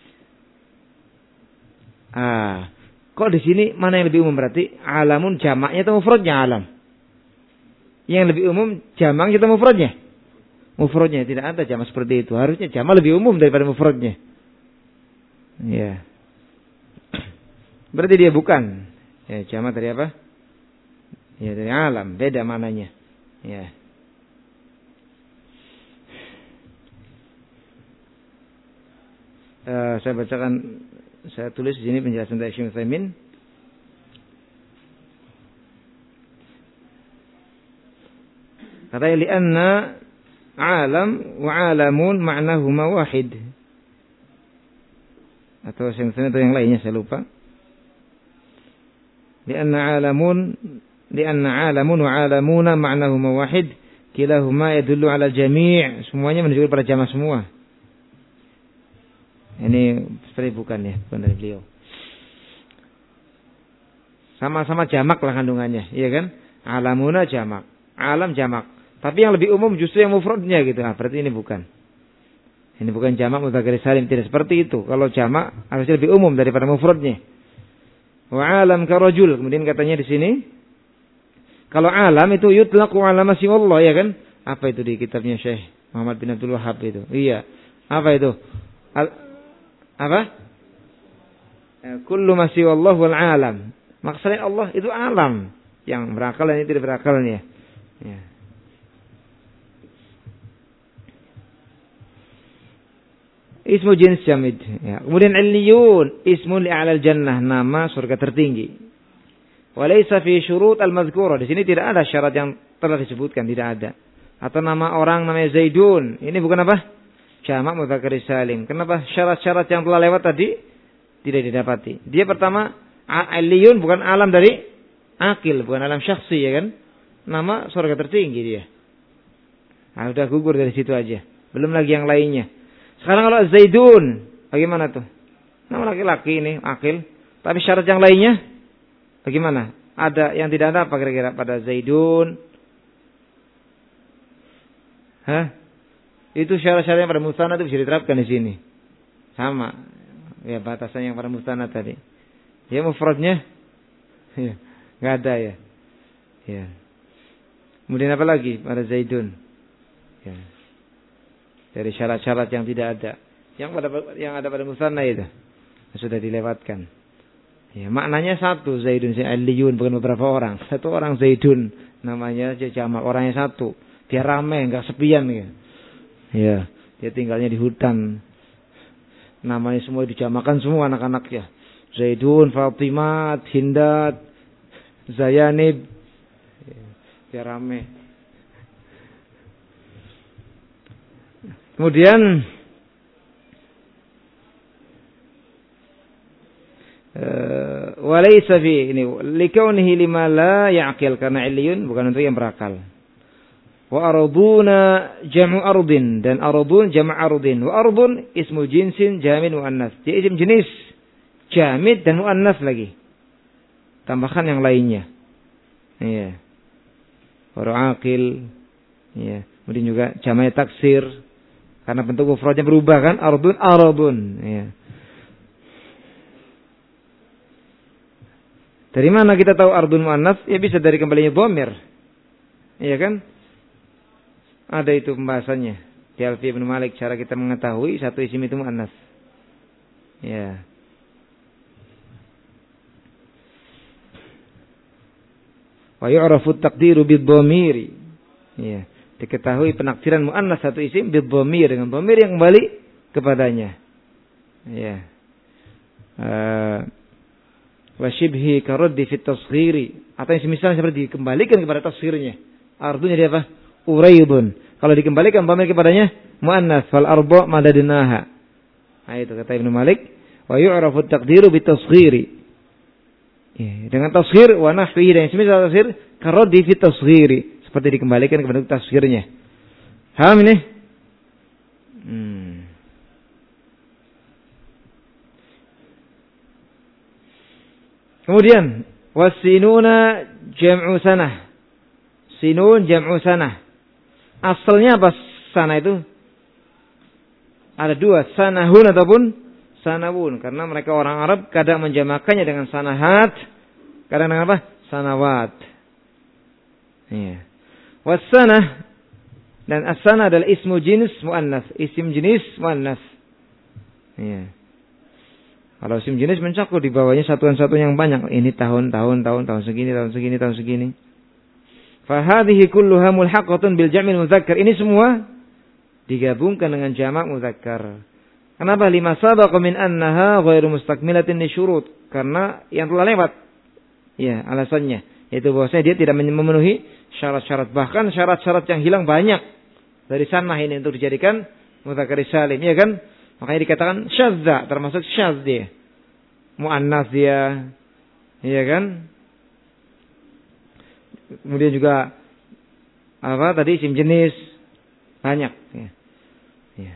Kok di sini mana yang lebih umum berarti? Alamun jamaknya atau mufradnya alam? Yang lebih umum jamaknya atau mufradnya? Mufradnya, tidak ada jamak seperti itu. Harusnya jamak lebih umum daripada mufradnya. Ya. Berarti dia bukan. Ya, jamak dari apa? Ya, dari alam, beda mananya. Ya. Saya bacakan, saya tulis di sini penjelasan dari Syekh Utsaimin. Katanya li'anna alam wa alamun ma'nahuma wahid. Atau Syekh Utsaimin atau yang lainnya saya lupa. Li'anna alamun wa alamuna ma'nahuma wahid, kilahuma yadullu 'ala jami'. Semuanya menunjukkan pada jama' semua. Ini seperti bukan dari beliau. Sama-sama jamak lah kandungannya, iya kan? Alamuna jamak, alam jamak. Tapi yang lebih umum justru yang mufradnya gitu. Berarti ini bukan. Ini bukan jamak mudzakkar salim, tidak seperti itu. Kalau jamak harusnya lebih umum daripada mufradnya. Wa alam ka rajul, kemudian katanya di sini kalau alam itu yutlaqu ala ma siwallah, ya kan? Apa itu di kitabnya Syekh Muhammad bin Abdul Wahhab itu? Iya. Apa itu? Apa? Kullu ma siwallah wal alam. Maksudnya Allah itu alam yang berakal dan tidak berakalnya. Ya. Ismu jenis jamid. Ya. Kemudian illiyun, ismu li'alal jannah, nama surga tertinggi. Walaysa fi syurut al-mazkura. Di sini tidak ada syarat yang telah disebutkan, tidak ada. Atau nama orang namanya Zaidun. Ini bukan apa? Jamak mudzakkar salim. Kenapa syarat-syarat yang telah lewat tadi tidak didapati? Dia pertama, illiyun bukan alam dari akil, bukan alam syakhsi, ya kan? Nama surga tertinggi dia. Nah, udah gugur dari situ aja. Belum lagi yang lainnya. Sekarang kalau Zaidun, bagaimana tuh? Nama laki-laki ini, akil. Tapi syarat yang lainnya, bagaimana? Ada yang tidak ada apa kira-kira pada Zaidun? Itu syarat-syarat yang pada mustanad itu bisa diterapkan di sini. Sama. Ya, batasan yang pada mustanad tadi. Ya, mufradnya? Ya, nggak ada ya. Ya. Kemudian apa lagi pada Zaidun? Ya. Dari syarat-syarat yang tidak ada. Yang ada pada musanna itu sudah dilewatkan. Ya, maknanya satu, Zaidun Aliyun, bukan beberapa orang. Satu orang Zaidun, namanya aja jamak, orangnya satu. Dia ramai, enggak sepian ya. Ya, dia tinggalnya di hutan. Namanya semua dijamakan semua anak-anaknya. Zaidun, Fatimah, Hindat, Zayanib. Ya, dia ramai. Kemudian walaysa fi ini likaunihi lima la ya'qil, karena illiyun bukan untuk yang berakal. Wa arduna jam'u ardin, dan ardun jam' ardin. Wa ardun ismu jinsin jamin muannas. Dia isim jenis jamid dan muannas lagi. Tambahkan yang lainnya. Iya. Baru aqil. Iya. Kemudian juga jamak taksir. Karena bentuk mufradnya berubah kan? Ardun, aradun. Iya. Dari mana kita tahu ardun muannas? Ya bisa dari kembalinya dhamir. Iya kan? Ada itu pembahasannya. Di Alfiyah Ibnu Malik cara kita mengetahui satu isim itu muannas. Ya. Wa yu'rafu at-taqdiru bid-dhamiri. Ya, diketahui penakdiran muannas satu isim bid-dhamir dengan dhamir yang kembali kepadanya. Ya. Wa shibhi karaddi fi at-tasghiri. Atau yang semisal seperti dikembalikan kepada tasghirnya. Ardunya dia apa? Uraidun. Kalau dikembalikan dhamir kepadanya muannas fal arba madadnaha. Nah, itu kata Ibnu Malik, wa yu'rafu at-taqdiru bit-tasghiri. Ya, dengan tasghir wa nahwihi dan semisal tasghir karaddi fi tasghiri, seperti dikembalikan kepada tasghirnya. Paham ini? Kemudian wasinuna jam'u sanah. Sinun jam'u sanah. Asalnya apa sanah itu? Ada dua, sanahun ataupun sanawun. Karena mereka orang Arab kadang menjamakannya dengan sanahat, kadang dengan apa? Sanawat. Iya. Wassanah dan as-sanah adalah ismu jenis muannas, isim jenis muannas. Iya. Kalau isim jenis mencakup di bawahnya satuan-satuan yang banyak. Ini tahun segini. Fa hadhihi kulluha mulhaqatun bil jam'il mudzakkar. Ini semua digabungkan dengan jamak mudzakkar. Kenapa? Lima sabaqa min annaha ghairu mustakmilatin li syurut. Karena yang telah lewat. Ya, alasannya yaitu bahwasanya dia tidak memenuhi syarat-syarat, bahkan syarat-syarat yang hilang banyak dari sanah ini untuk dijadikan mudzakkar salim, ya kan? Makanya dikatakan syadza, termasuk syadz dia. Muannas dia. Iya kan? Kemudian juga apa tadi isim jenis banyak ya. Ya.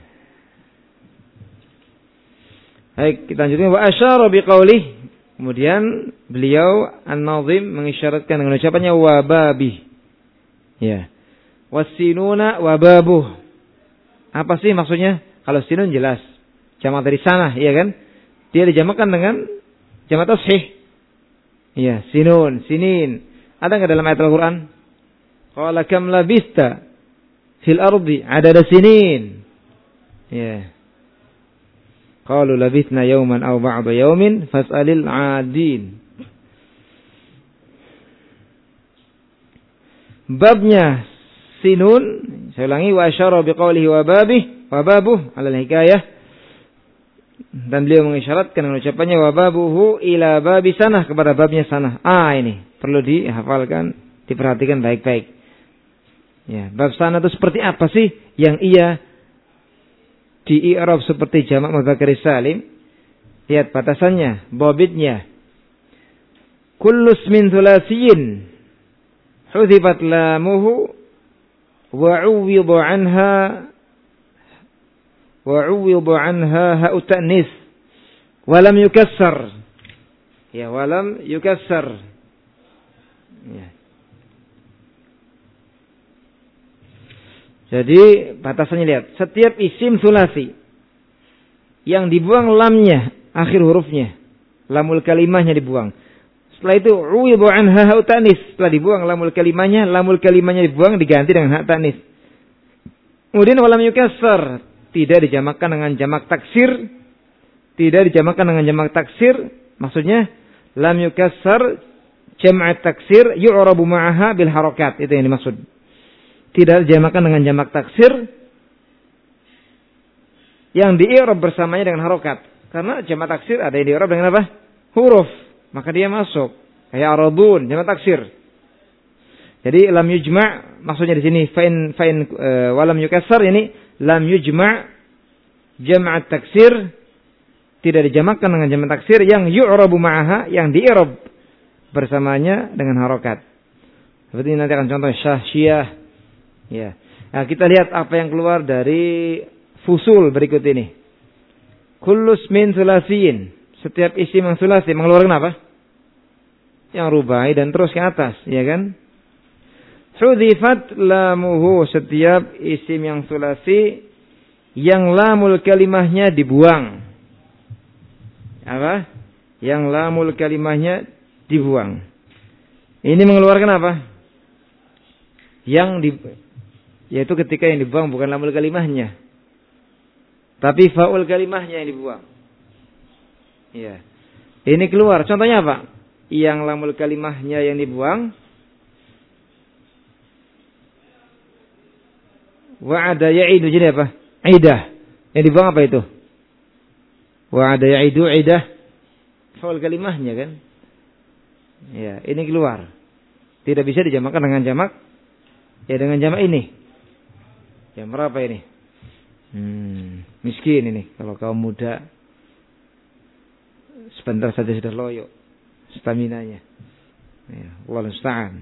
Baik, kita lanjutkan wa asyara biqaulih. Kemudian beliau An-Nazim mengisyaratkan dengan ucapannya wababi. Ya. Wasinuna wababuh. Apa sih maksudnya? Kalau sinun jelas. Jamak dari sana, iya kan? Dia dijamakkan dengan jamak tashih. Iya, sinun, sinin. Ada enggak dalam ayat Al-Qur'an? Qala kam labista fil ardi adada sinin. Iya. Qalu labithna yawman aw ba'da yawmin fas'alil 'adin. Babnya sinun, saya ulangi, wa asyara biqaulihi wa babuh 'ala al-hikayah. Dan beliau mengisyaratkan dengan ucapannya wa babuhu ila babi sanah, kepada babnya sanah. Ini perlu dihafalkan, diperhatikan baik-baik. Ya, bab sanah itu seperti apa sih yang ia di i'rab seperti jamak mudzakkar salim? Lihat batasannya, babitnya. Kullu ismin thulathiyin hudhifat lamuhu wa 'uwwida 'anha ha'u ta'nis wa lam yukassar. Ya, wa lam yukassar. Ya. Jadi batasannya lihat, setiap isim sulasi yang dibuang lamnya, akhir hurufnya, lamul kalimahnya dibuang. Setelah itu uwwida 'anha ha'u ta'nis, setelah dibuang lamul kalimahnya dibuang diganti dengan hak ta'nis. Kemudian wa lam yukassar, tidak dijamakkan dengan jamak taksir. Maksudnya lam yukassar jam'at taksir yu'rabu ma'aha bil harakat. Itu yang dimaksud. Tidak dijamakkan dengan jamak taksir yang di-i'rab bersamanya dengan harokat. Karena jamak taksir ada yang di-i'rab dengan apa? Huruf. Maka dia masuk. Kayak aradun, jamak taksir. Jadi lam yujma' maksudnya di sini fa'in walam yukassar, ini lam yujma' jam'at taksir, tidak dijamakkan dengan jamak taksir yang yu'rabu ma'aha, yang di-i'rab bersamanya dengan harokat. Seperti ini nanti akan contoh syahsyiyah. Ya. Nah, kita lihat apa yang keluar dari fusul berikut ini. Kullus min thulatsiyin. Setiap isim yang sulasi mengeluarkan apa? Yang rubai dan terus ke atas, ya kan? Hudhifat lamuhu, setiap isim yang sulasi yang lamul kalimahnya dibuang. Apa? Yang lamul kalimahnya dibuang. Ini mengeluarkan apa? Yaitu ketika yang dibuang bukan lamul kalimahnya, tapi faul kalimahnya yang dibuang. Ya. Ini keluar. Contohnya apa? Yang lamul kalimahnya yang dibuang. Wa'ada ya'idu, jadi apa? Idah. Yang dibuang apa itu? Wa'ada ya'idu idah. Faul kalimahnya kan? Ya, ini keluar. Tidak bisa dijamakkan dengan jamak. Ya, dengan jamak ini. Yang berapa ini? Miskin ini. Kalau kaum muda sebentar saja sudah loyo staminanya. Ya, Allahu musta'an.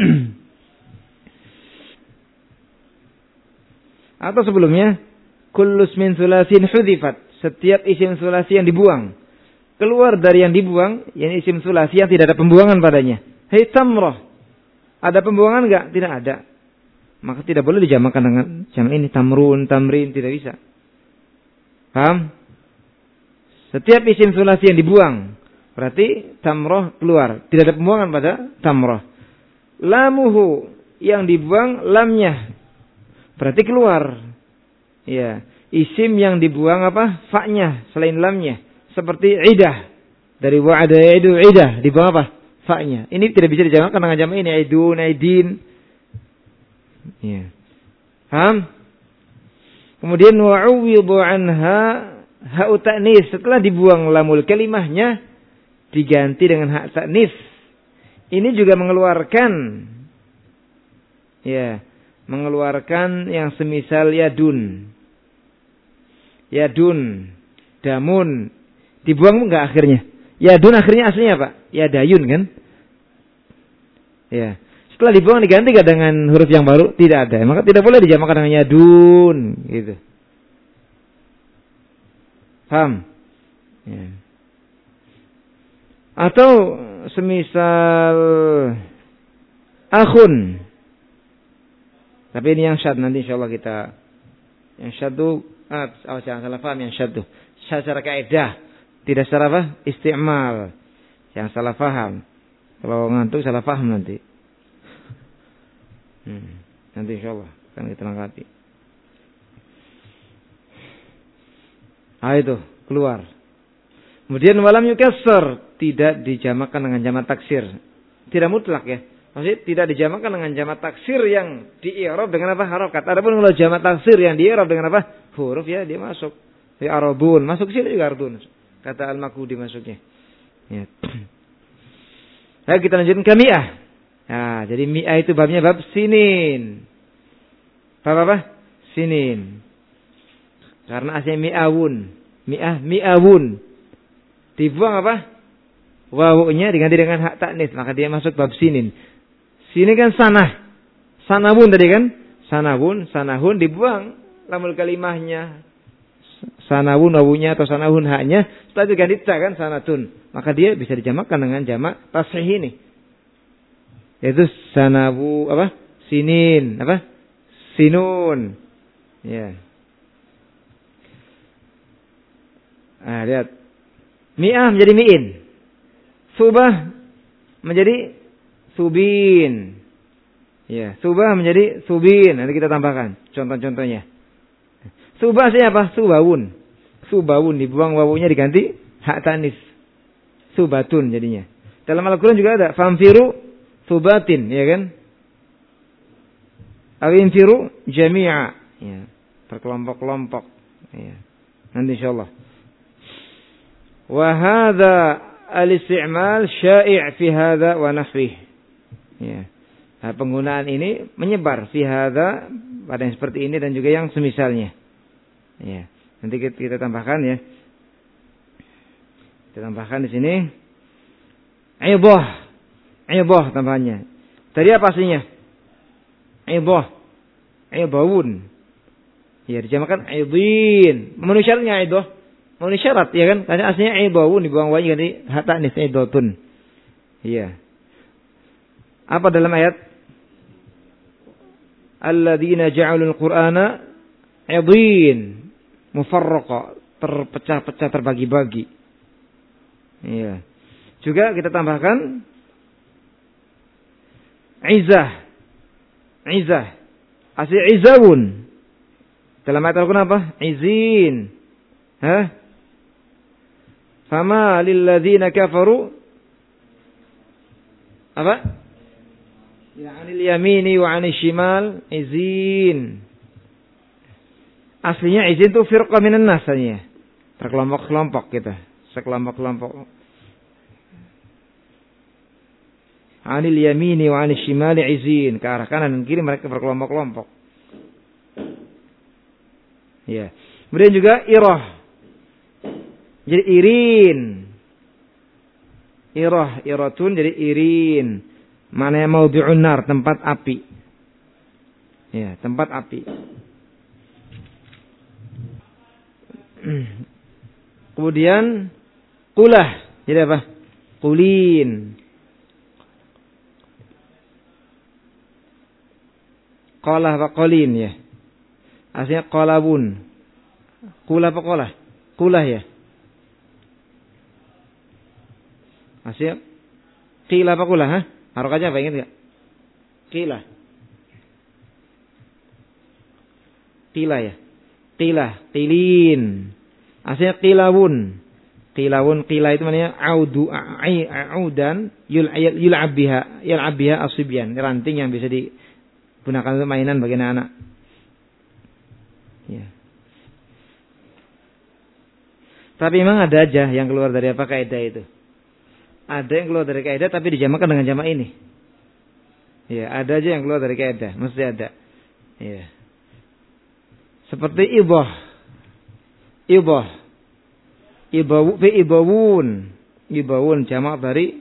Atau sebelumnya, kullus min sulasin hudhifat, setiap isim sulasi yang dibuang, keluar dari yang dibuang, yang isim sulasi yang tidak ada pembuangan padanya. Hei tamrah, ada pembuangan enggak? Tidak ada. Maka tidak boleh dijamakkan dengan jamak ini, tamrun, tamrin, tidak bisa. Paham? Setiap isim sulasi yang dibuang, berarti tamrah keluar, tidak ada pembuangan pada tamrah. Lamuhu, yang dibuang lamnya, berarti keluar. Ya, isim yang dibuang apa? Fa-nya selain lamnya. Seperti idah. Dari wa'ada ya'idu idah, dibuang apa? Fa-nya. Ini tidak bisa dijamakkan dengan jamak ini, aidun, aidin. Ya. Paham? Kemudian wa'uwidhu anha ha'u ta'nis, setelah dibuang lamul kalimahnya diganti dengan hak ta'nis. Ini juga mengeluarkan, ya, mengeluarkan yang semisal yadun, damun, dibuang enggak akhirnya? Yadun akhirnya aslinya apa? Yadayun kan? Ya. Setelah dibuang diganti enggak dengan huruf yang baru? Tidak ada. Maka tidak boleh dijamakkan dengan yadun, gitu. Paham? Ya. Atau semisal akhun. Tapi ini yang syad, nanti insyaallah kita yang syaddu, jangan salah paham yang syaddu. Secara kaidah, tidak secara apa? Isti'mal. Yang salah paham. Kalau ngantuk salah paham nanti. Nanti insyaallah akan kita angkati. Itu keluar. Kemudian walam yukassar, tidak dijamakkan dengan jamak taksir. Tidak mutlak ya. Maksudnya tidak dijamakkan dengan jamak taksir yang di-i'rab dengan apa? Harokat. Adapun kalau jamak taksir yang di-i'rab dengan apa? Huruf, ya dia masuk. Fi arabun, masuk sini juga ardun. Kata Al-Makudi masuknya. Ya. Nah, kita lanjutkan ke mi'ah. Nah, jadi mi'ah itu babnya bab sinin. Bab apa? Sinin. Karena aslinya mi'awun. Mi'awun. Dibuang apa? Wawunya diganti dengan hak ta'nis, maka dia masuk bab sinin. Sini kan sanah. Sanawun tadi kan? Sanahun dibuang lamul kalimahnya. Sanawun wawunya atau sanahun haknya. Setelah itu ganti ta kan sanatun. Maka dia bisa dijamakkan dengan jamak tasrih ini. Yaitu sanawu apa? Sinin, apa? Sinun. Ya. Nah, lihat. Mi'ah menjadi mi'in. Subah menjadi subin. Ya, subah menjadi subin. Nanti kita tambahkan contoh-contohnya. Subah siapa? Subawun. Subawun dibuang wawunya diganti hak tanis. Subatun jadinya. Dalam Al-Qur'an juga ada famfiru subatin, ya kan? Awinfiru jami'a. Ya, berkelompok-kelompok. Ya. Nanti insyaallah. Wa hadza al-isti'mal syai' fi hadza wa nahwih. Ya. Nah, penggunaan ini menyebar fi hadza pada yang seperti ini dan juga yang semisalnya. Ya. Nanti kita tambahkan ya. Kita tambahkan di sini Idah tambahannya. Tadi apa aslinya? Idahun. Ya, dijamakan idin. Memenuhi syaratnya idah. memenuhi syarat, ya kan? Karena aslinya idawun dibuang wawu ganti hata nis idotun. Iya. Apa dalam ayat? Alladzina ja'alul Qur'ana 'idin mufarraqa, terpecah-pecah, terbagi-bagi. Iya. Juga kita tambahkan izah. Izah. Asli izawun. Dalam ayat Al-Qur'an apa? Izin. Hah? Fama lilladzina kafaru apa? Ya, 'anil yamini wa 'anil shimal izin. Aslinya izin itu firqah minan nas ya. Terkelompok-kelompok kita, sekelompok-kelompok. 'Anil yamini wa 'anil shimali izin. Ke arah kanan dan kiri mereka berkelompok-kelompok. Ya. Kemudian juga irah. Jadi irin. Irah, iratun jadi irin. Mana yang maudi'un nar, tempat api. Ya, tempat api. Kemudian kulah, jadi apa? Kulin. Qalah apa qalin ya? Aslinya qalabun. Kulah apa qalah? Kulah ya. Aslinya qila apa kulah, ha? Harokatnya apa, ingat enggak? Qila. Qila ya. Qila, qilin. Aslinya qilawun. Qilawun, qila itu maknanya audan yul'ab biha asibyan. Ranting yang bisa digunakan untuk mainan bagi anak-anak. Ya. Tapi memang ada aja yang keluar dari apa kaidah itu. Ada yang keluar dari kaidah tapi dijamakan dengan jamak ini. Ya, ada aja yang keluar dari kaidah, mesti ada. Ya. Seperti ibah. Ibah. Ibawun. Ibawun jamak dari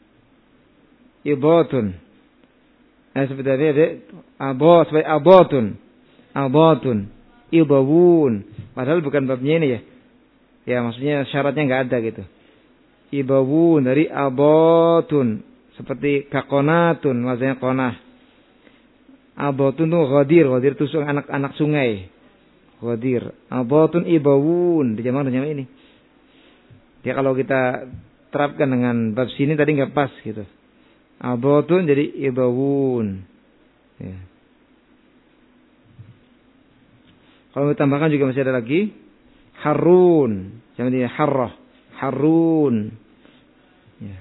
ibatun. Seperti ada seperti abatun. Abatun. Ibawun. Padahal bukan babnya ini ya. Ya, maksudnya syaratnya enggak ada gitu. Ibawun dari abatun, seperti kakonatun, wazannya konah. Abatun itu ghadir itu anak-anak sungai. Ghadir. Abatun ibawun, dijamak dengan ini. Ya kalau kita terapkan dengan bab sini tadi enggak pas gitu. Abatun jadi ibawun. Ya. Kalau ditambahkan juga masih ada lagi harun, jangan dia harrah. Harun. Ya.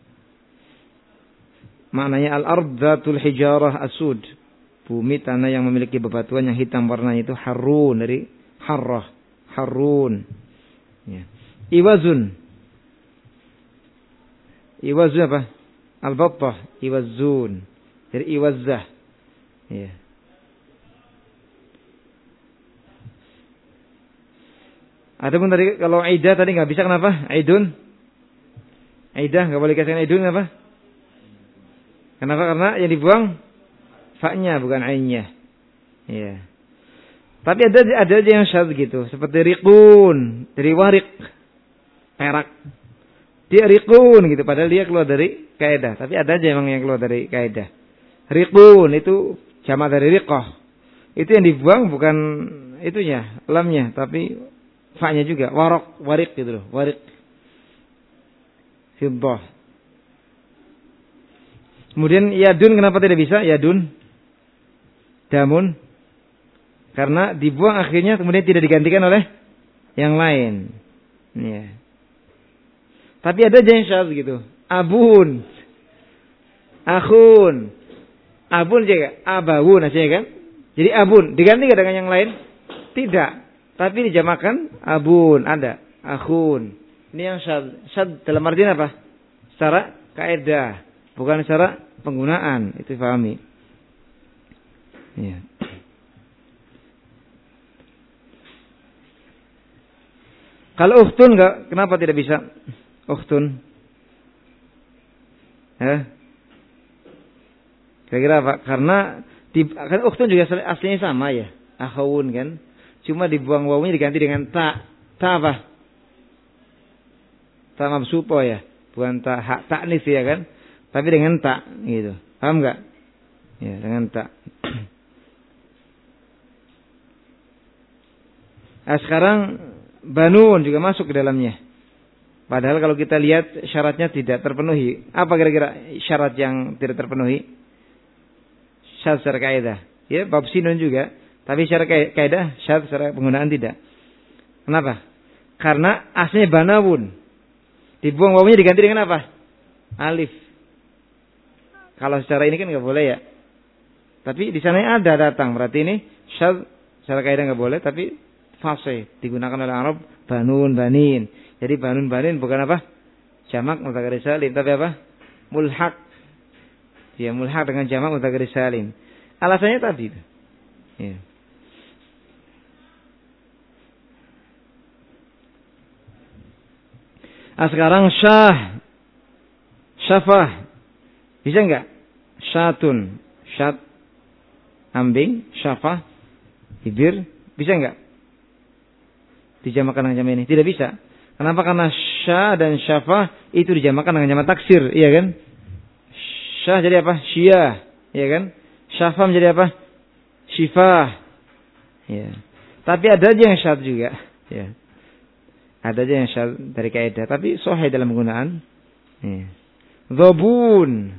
Maknanya al-ard dzatul hijarah asud. Bumi tanah yang memiliki bebatuan yang hitam warnanya itu harun dari harrah. Harun. Ya. Iwazun. Iwazun apa? Al-battah. Iwazun. Dari iwazzah. Ya. Adapun tadi kalau aidah tadi nggak bisa, kenapa? Aidun. Aidah nggak boleh kasihkan aidun, kenapa? Kenapa? Karena yang dibuang fa-nya bukan ainnya. Iya. Tapi ada aja yang syadz gitu, seperti riqun dari warik, perak. Dia riqun gitu, padahal dia keluar dari kaidah. Tapi ada aja emang yang keluar dari kaidah. Riqun itu jamak dari riqah. Itu yang dibuang bukan itunya, lamnya, tapi fa-nya juga, warik gitu loh, warik. Fiddah. Kemudian yadun, kenapa tidak bisa? Yadun. Damun. Karena dibuang akhirnya kemudian tidak digantikan oleh yang lain. Ya. Tapi ada aja yang syadz gitu. Abun. Akhun. Abun juga, abawun aja kan? Jadi abun diganti dengan yang lain? Tidak. Tapi dijamakan abun, ada akhun. Ini yang syadz dalam artian apa? Secara kaidah, bukan secara penggunaan. Itu pahami. Ya. Kalau ukhtun enggak, kenapa tidak bisa? Ukhtun. Kira-kira apa? Karena kan ukhtun juga aslinya sama ya. Akhawun kan. Cuma dibuang wawunya diganti dengan ta. Ta apa? ta mabsuto ya, bukan ta hak ta'nis ya kan, tapi dengan ta gitu. Paham enggak? Ya, dengan ta. Nah, sekarang banun juga masuk ke dalamnya. Padahal kalau kita lihat syaratnya tidak terpenuhi. Apa kira-kira syarat yang tidak terpenuhi? Syarat secara kaidah. Ya, bab sinun juga, tapi secara kaidah syarat secara penggunaan tidak. Kenapa? Karena aslinya banawun. Dibuang wawunya diganti dengan apa? Alif. Kalau secara ini kan nggak boleh ya. Tapi di sana ada datang. Berarti ini syarat secara kaidah nggak boleh, tapi fasih digunakan oleh Arab banun banin. Jadi banun banin bukan apa? Jamak mudzakkar salim, tapi apa? Mulhaq. Ya, mulhaq dengan jamak mudzakkar salim. Alasannya tadi itu. Ya. Nah, sekarang syafah. Bisa enggak? Syatun, syat, ambing, syafah, bibir. Bisa enggak? Dijamakan dengan jamak ini? Tidak bisa. Kenapa? Karena syah dan syafah itu dijamakan dengan jamak taksir, iya kan? Syah jadi apa? Syiyah, iya kan? Syafah menjadi apa? Syifah. Ya. Tapi ada aja yang syad juga, ya. Ada aja yang syad dari kaidah, tapi sahih dalam penggunaan. Ya. Dzubun.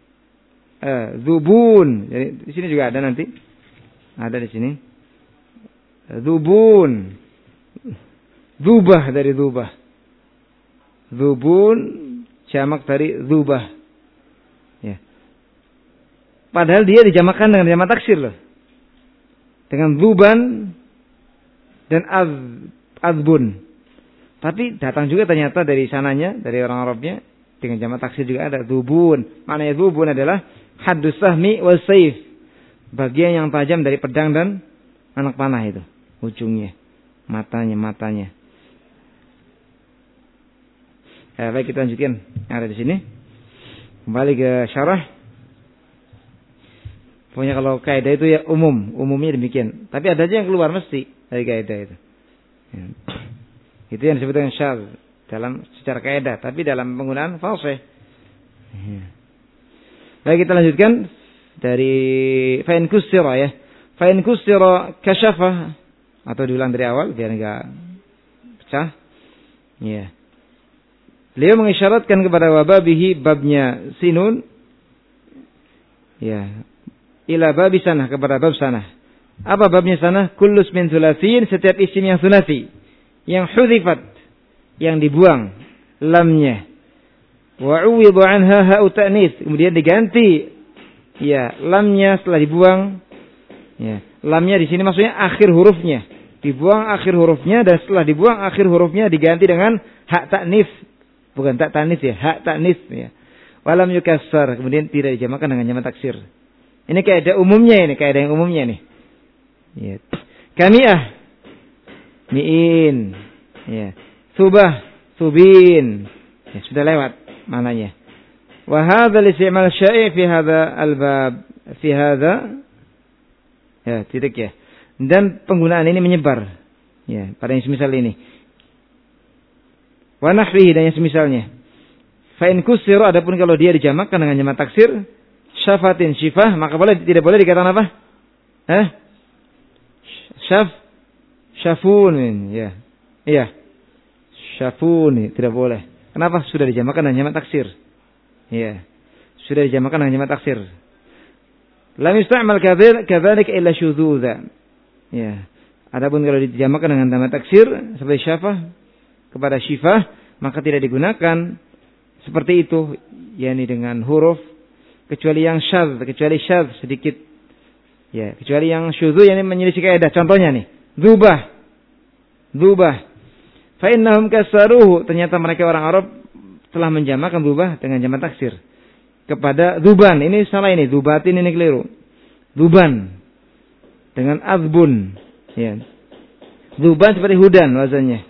Dzubun. Jadi di sini juga ada nanti. Ada di sini. Dzubun. Dzubah dari dzubah. Dzubun jamak dari dzubah. Ya. Padahal dia dijamakan dengan jamak taksir loh. Dengan dzuban dan adzbun. Tapi datang juga ternyata dari sananya, dari orang Arabnya dengan jamak taksir juga ada dzubun. Maknanya dzubun adalah haddus sahmi wal saif. Bagian yang tajam dari pedang dan anak panah itu, ujungnya, matanya. Baik, kita lanjutkan. Ada di sini. Kembali ke syarah. Pokoknya kalau kaidah itu ya umumnya demikian. Tapi ada aja yang keluar mesti dari kaidah itu. Ya. Itu yang disebut dengan syadz dalam secara kaidah, tapi dalam penggunaan fasih. Ya. Baik, kita lanjutkan dari fa'in kusira ya. Fa'in kusira kasyafa, atau diulang dari awal biar enggak pecah. Ya. Beliau mengisyaratkan kepada wababihi, babnya sinun, ya, ila babi sanah, kepada bab sanah. Apa babnya sanah? Kullus min thulathin, setiap isim yang thulathi, yang hudhifat, yang dibuang lamnya, wa uwidhu anha ha'u ta'nis, kemudian diganti ya lamnya setelah dibuang. Ya, lamnya di sini maksudnya akhir hurufnya, dibuang akhir hurufnya, dan setelah dibuang akhir hurufnya diganti dengan hak ta'nis. Bukan tak tanis ya, hak tanis ya. Walam yukassar, kemudian tidak dijamakan dengan jamak taksir. Ini kaidah umumnya ini, kaidah yang umumnya nih. Ya. Kamiah, miin, ya. Subah, subin. Ya, sudah lewat mananya. Wa hadzal istimal syai' fi hadza al-bab, fi hadza, ya, titik ya. Dan penggunaan ini menyebar, ya, pada yang semisal ini. Wa nahwihi, dan yang semisalnya. Fa in kusira, adapun kalau dia dijamakkan dengan jamak taksir, syafatin syifah, maka tidak boleh dikatakan apa? Syafun, ya. Iya. Syafun, tidak boleh. Kenapa? Sudah dijamakkan dengan jamak taksir. Iya. Sudah dijamakkan dengan jamak taksir. Lam yusta'mal kadzalika illa syudzudza. Ya. Adapun kalau dijamakkan dengan jamak taksir seperti syafah kepada syifah, maka tidak digunakan seperti itu, yakni dengan huruf, kecuali yang syadz, kecuali syadz sedikit, ya, kecuali yang syudzu, yakni menyelisih kaidah. Contohnya nih, dzubah, fa innahum kasaruhu, ternyata mereka orang Arab telah menjamakan dzubah dengan jamak taksir kepada dzuban. Ini salah, ini dzubatin, ini keliru. Dzuban dengan adzbun, ya. Dzuban seperti hudan wazannya.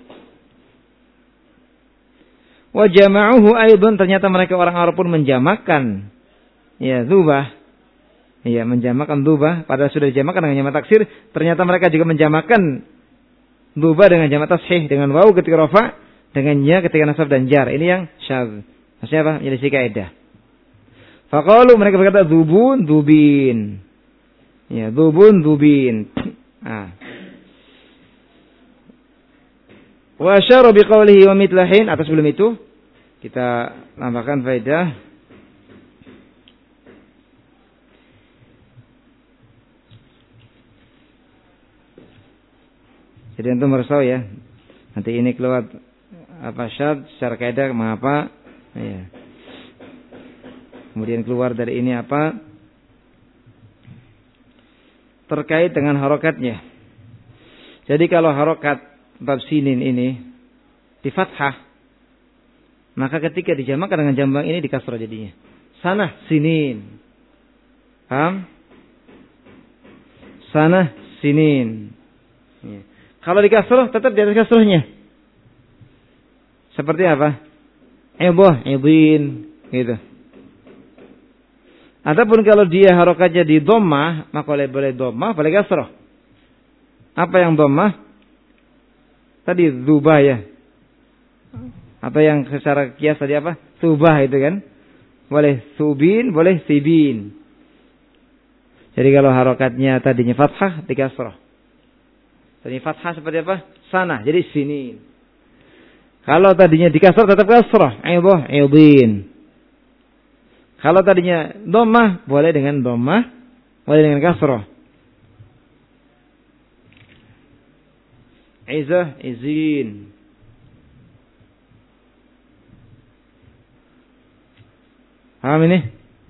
Wa jama'uhu aidan, ternyata mereka orang Arab pun menjamakan ya dzubah, ya, menjamakan dzubah padahal sudah dijamakan dengan jamak taksir. Ternyata mereka juga menjamakan dzubah dengan jamak tashih dengan waw ketika rafa, dengannya ketika nasab dan jar. Ini yang syadz. Maksudnya apa? Menyelisih kaidah. Faqalu, mereka berkata dzubun dzubin. Ya, dzubun dzubin. Wa asyara biqaulihi wa mitlahin. Atas sebelum itu kita tambahkan faedah. Jadi antum harus tahu ya. Nanti ini keluar apa syad secara kaidah mengapa? Ya. Kemudian keluar dari ini apa? Terkait dengan harokatnya. Jadi kalau harokat bab sinin ini di fathah, maka ketika dijamakan dengan jambang ini di kasrah jadinya. Sana sinin. Paham? Sana sinin. Ya. Kalau di kasrah tetap di atas kasrahnya. Seperti apa? Idah, idin, gitu. Adapun kalau dia harokatnya di dhammah, maka boleh dhammah, boleh kasrah. Apa yang dhammah? Tadi dzubah ya. Atau yang secara kias tadi apa? Subah itu kan. Boleh subin, boleh sibin. Jadi kalau harokatnya tadinya fathah di kasrah. Tadi fathah seperti apa? Sana, jadi sini. Kalau tadinya di kasrah tetap kasrah. Idah, idin. Kalau tadinya dhammah, boleh dengan dhammah, boleh dengan kasrah. Izah, izin. Paham ini?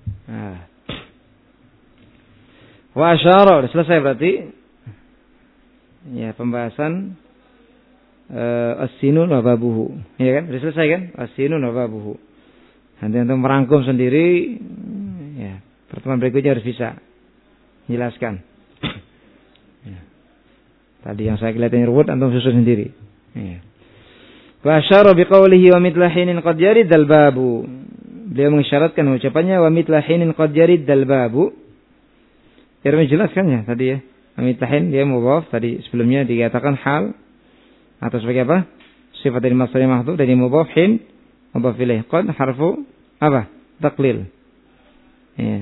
Wa asyara, sudah selesai berarti. Ya, pembahasan as-sinun wa babuhu. Ya kan? Sudah selesai kan? As-sinun wa babuhu. Nanti untuk merangkum sendiri, ya, pertemuan berikutnya harus bisa jelaskan. Ya. Tadi yang saya kelihatan ruwet, antum susun sendiri. Ya. Wa asyara biqaulihi wa mitlahinin qad yarid al-babu. Beliau mengisyaratkan ucapannya wa mitlahinin qad yarid al-babu. Biar menjelaskan ya tadi ya. Wa mitlahin dia mudhaf, tadi sebelumnya dikatakan hal atau sebagai apa? Sifat dari masdar mahdhuf dari mudhaf hin mudhaf ilaih. Qad harfu apa? Taqlil. Ya.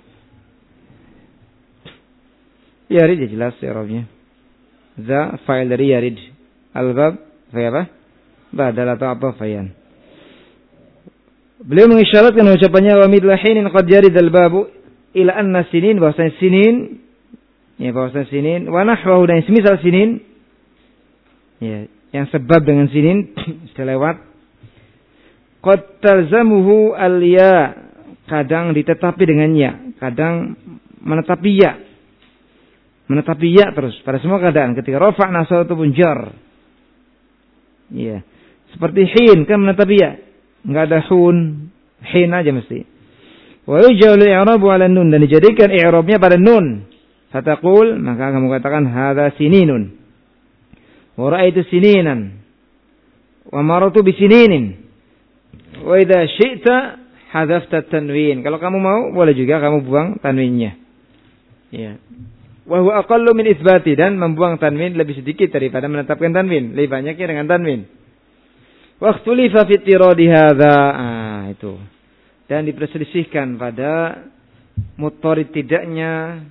Yarid jelas i'rabnya. Za fa'il dari yarid. Al-bab fa apa? Badal atau apa fayan. Beliau mengisyaratkan ucapannya wa midlahinin qad yarid al-babu ila anna sinin, bahwasanya sinin, ya bahwasanya sinin wa nahwahu, dan semisal sinin, ya yang sebab dengan sinin sudah lewat. Qad talzamuhu al-ya, kadang ditetapi dengan ya, kadang menetapi ya. Menetapi ya terus pada semua keadaan ketika rafa' nasab ataupun jar. Ya. Seperti hin kan menetapi ya. Enggak ada hun, hin aja mesti. Wa yuj'alu i'rabu 'ala nun, dan dijadikan i'rabnya pada nun. Fataqul, maka kamu katakan hadza sininun. Wa ra'aitu sininan. Wa marartu bisininin. Wa idza syi'ta hadzafta tanwin. Kalau kamu mau boleh juga kamu buang tanwinnya. Ya. Wa huwa aqallu min itsbati, dan membuang tanwin lebih sedikit daripada menetapkan tanwin, lebih banyaknya dengan tanwin. Wa ikhtulifa fi tiradi hadza, itu. Dan diperselisihkan pada mutharid tidaknya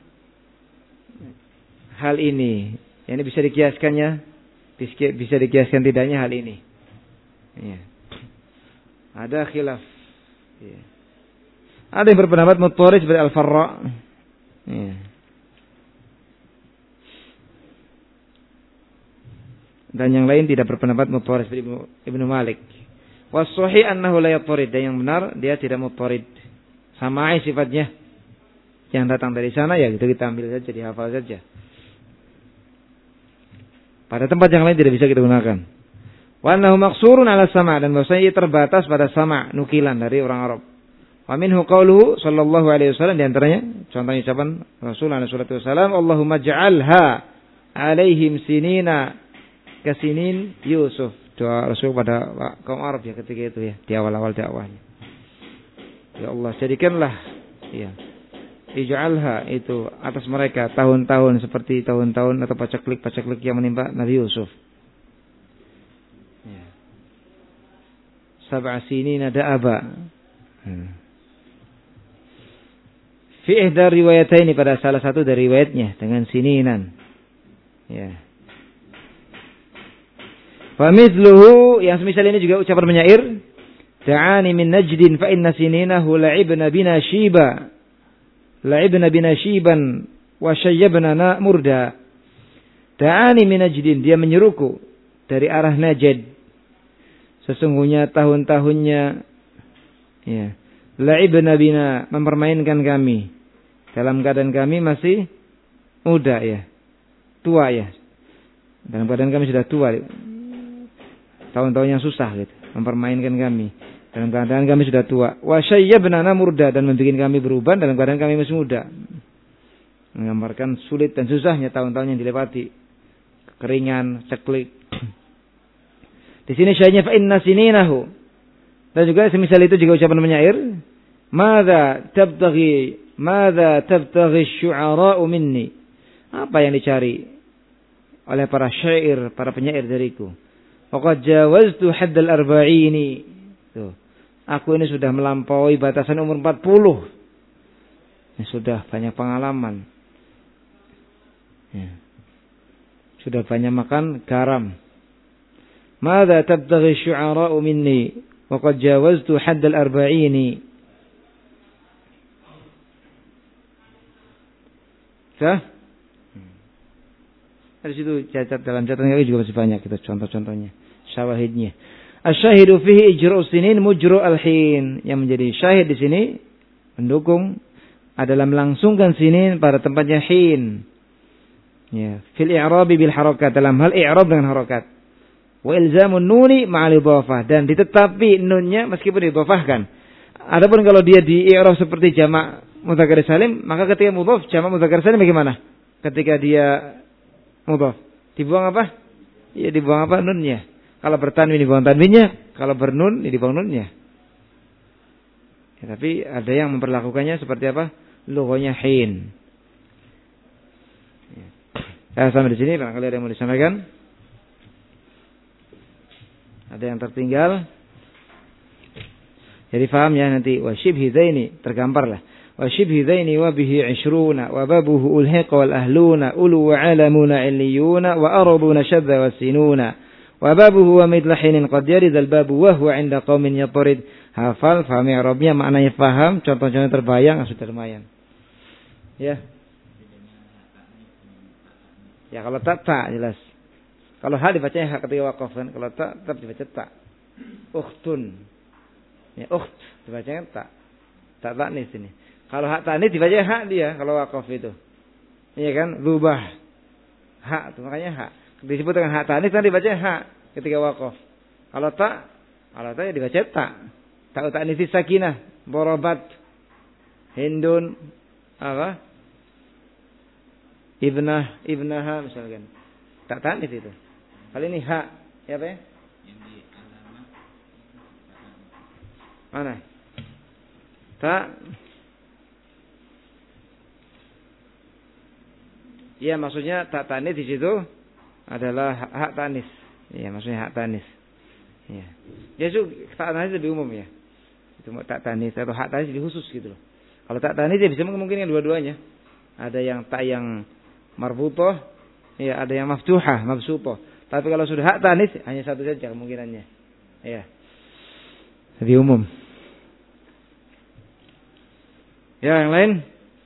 hal ini. Yang bisa dikiaskannya, bisa dikiaskan tidaknya hal ini. Ya. Ada khilaf. Ya. Ada yang berpendapat mutharid seperti al-Farra. Ya. Dan yang lain tidak berpendapat mutharid seperti Ibnu Malik. Was-sahih annahu la yatharid, dan yang benar dia tidak mutharid. Sama sifatnya. Yang datang dari sana ya gitu kita ambil saja, dihafal saja. Pada tempat yang lain tidak bisa kita gunakan. Wa annahu maqsurun 'ala sama', dan bahwasanya ia terbatas pada sama', nukilan dari orang Arab. Wa minhu qauluhu sallallahu alaihi wasallam, di antaranya contohnya ucapan Rasulullah sallallahu alaihi wasallam, Allahumma ij'alha 'alaihim sinina kasinin Yusuf. Doa Rasul pada kaum Arab ya ketika itu ya, di awal-awal dakwahnya. Ya Allah, jadikanlah ya ij'alha itu atas mereka tahun-tahun seperti tahun-tahun atau paceklik yang menimpa Nabi Yusuf. Ya. sab'a sinina da'aba. Fi ihda riwayataini, pada salah satu dari riwayatnya dengan sininan. Ya. Fa mithluhu, yang semisal ini juga ucapan penyair, ta'ani min najdin fa inna sininahu la'ibna bina shiba. La'ibna bina shiban wa syayyabna murda. Ta'ani min najdin, dia menyeruku dari arah Najd. Sesungguhnya tahun-tahunnya, ya, la'ibna bina, mempermainkan kami dalam keadaan kami masih muda, ya, tua, ya, dalam keadaan kami sudah tua, tahun-tahun yang susah gitu, mempermainkan kami dalam keadaan kami sudah tua. Wa syayyabna murda, dan membuat kami beruban dalam keadaan kami masih muda. Menggambarkan sulit dan susahnya tahun-tahun yang dilewati, kekeringan, ceklik. Di sini syairnya fa inna sininahu, dan juga semisal itu juga ucapan penyair, madza tabtaghi syu'ara'u minni, apa yang dicari oleh para syair, para penyair dariku. Faqad jawaztu haddal arba'ini, tuh, aku ini sudah melampaui batasan umur 40. Ini sudah banyak pengalaman, ya, sudah banyak makan garam. Madza tabtaghi syu'ara'u minni waqad jawaztu haddal arba'ini. Sah? Di situ dalam catatan kami juga masih banyak kita contoh-contohnya, syawahidnya. Asy-syahidu fihi ijra'us sinin mujru' al-hin, yang menjadi syahid di sini mendukung adalah melangsungkan sinin pada tempatnya hin. Ya, fil i'rabi bil harakat, dalam hal i'rab dengan harakat. Wa ilzamun nuni ma'al idhafah, dan ditetapi nunnya meskipun didhafahkan. Adapun kalau dia di i'rab seperti jamak mudzakkar salim, maka ketika mudhaf jamak mudzakkar salim bagaimana? Ketika dia mudhaf, dibuang apa? Ya, dibuang apa? Nunnya. Kalau bertanwin dibuang tanwinnya, kalau bernun dibuang nunnya. Ya, tapi ada yang memperlakukannya seperti apa? Lughahnya hin. Ya. Sampai di sini barangkali ada yang mau disampaikan. Ada yang tertinggal. Jadi faham ya nanti. Wa shibhi zaini, tergambarlah. Wa shibhi zaini wa bihi 20 wa babuhu ulhiq wal ahluna ulu wa alamuna illiyuna wa arabuna shadda wa sinuna wa babuhu wa midlahin qad yarid al babu wa huwa 'inda qaumin yatarid. Hafal, faham i'rabnya, maknanya faham, contoh-contoh terbayang, sudah lumayan. Ya. Ya, kalau tak jelas. Kalau ha dibacanya ha ketika waqaf kan, kalau tak tetap dibaca tak. Ukhtun. Ya, ukht dibacanya tak. Tak tanis ini. Kalau hak tanis dibaca hak dia kalau waqaf itu. Iya kan? Rubah. Hak itu makanya hak. Disebut dengan hak tanis kan dibaca hak ketika waqaf. Kalau tak ya dibaca tak. Tak tanis sakinah, borobat, hindun, apa? Ibnaha misalkan. Tak tanis itu. Kali ini hak. Ya apa ya? Mana? Tak. Ya, maksudnya tak tanis di situ adalah hak tanis. Ya, maksudnya hak tanis. Ya. Ya, tak tanis lebih umum ya. Itu tak tanis atau hak tanis lebih khusus gitu loh. Kalau tak tanis dia bisa memungkinkan dua-duanya. Ada yang tak yang marbutoh, ya, ada yang maftuhah, mabsutoh. Tapi kalau sudah hak tanis hanya satu saja kemungkinannya. Ya. Lebih umum. Ya, yang lain?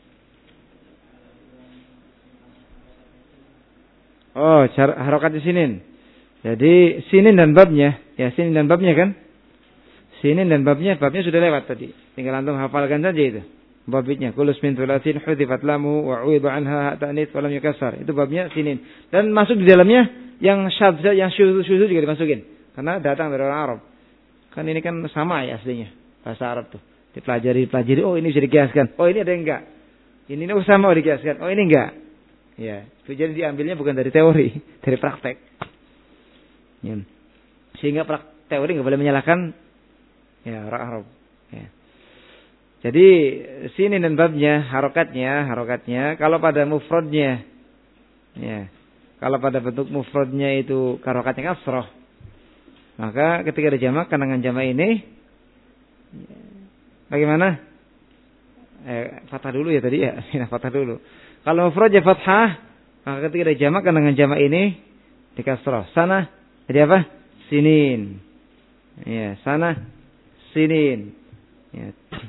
Oh, harokat di sinin. Jadi sinin dan babnya, ya sinin dan babnya kan? Sinin dan babnya sudah lewat tadi. Tinggal antum hafalkan saja itu. Babnya kulus min thulatin hudhifat lamu wa uida anha ta'nits wa lam yukassar. Itu babnya sinin. Dan masuk di dalamnya yang syadz, yang syuzu juga dimasukin. Karena datang dari orang Arab. Kan ini kan sama ya aslinya. Bahasa Arab tuh. Dipelajari. Oh, ini bisa dikiaskan. Oh, ini ada yang enggak. Ini sama dikiaskan. Oh, ini enggak. Ya, jadi diambilnya bukan dari teori, dari praktek. Ya. Sehingga teori enggak boleh menyalahkan ya orang Arab. Ya. Jadi sini dan babnya, harokatnya kalau pada mufradnya, ya, kalau pada bentuk mufradnya itu harokatnya kasroh, Maka ketika dijamakkan dengan jamak ini, bagaimana? Fathah dulu ya tadi ya. Fathah dulu. Kalau mufradnya fathah, maka ketika dijamakkan dengan jamak ini di kasrah. Sana jadi apa? Sinin. Ya, sana sinin. Ya.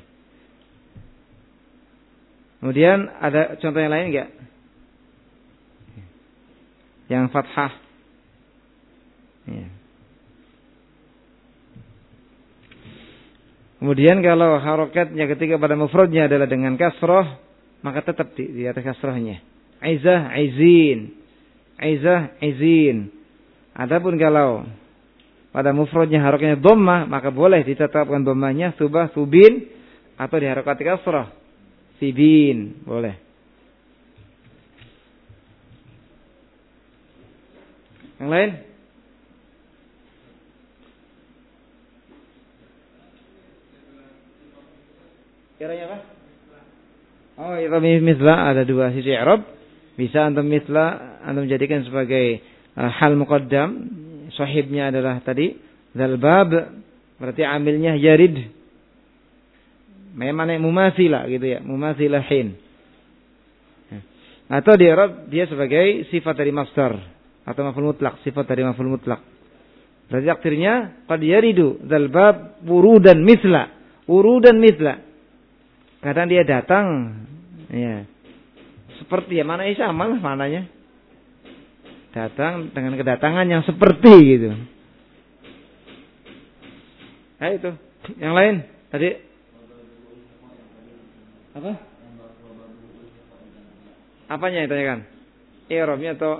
Kemudian ada contoh yang lain enggak? Yang fathah. Ya. Kemudian kalau harokatnya ketika pada mufradnya adalah dengan kasrah, maka tetap di atas kasrahnya. Aizah, aizin. Aizah, aizin. Adapun kalau pada mufradnya harokatnya dhammah, maka boleh ditetapkan dhammahnya subah, subin, atau diharokati kasrah. Sibin, boleh. Yang lain? Kiranya apa? Oh, itu misla ada dua sisi i'rab. Bisa antum misla antum jadikan sebagai hal muqaddam. Sahibnya adalah tadi dzal bab, berarti amilnya yarid. Memang mumatsila gitu ya, mumatsilah hin. Atau di i'rab dia sebagai sifat dari masdar atau maf'ul mutlak, sifat dari maf'ul mutlak. Berarti takdirnya qad yaridu dzal bab wurudan misla. Wurudan misla. Kadang dia datang, ya, seperti ya, mana sama lah mananya. Datang dengan kedatangan yang seperti gitu. Nah itu. Yang lain tadi apa? Apanya yang ditanyakan? I'rabnya atau?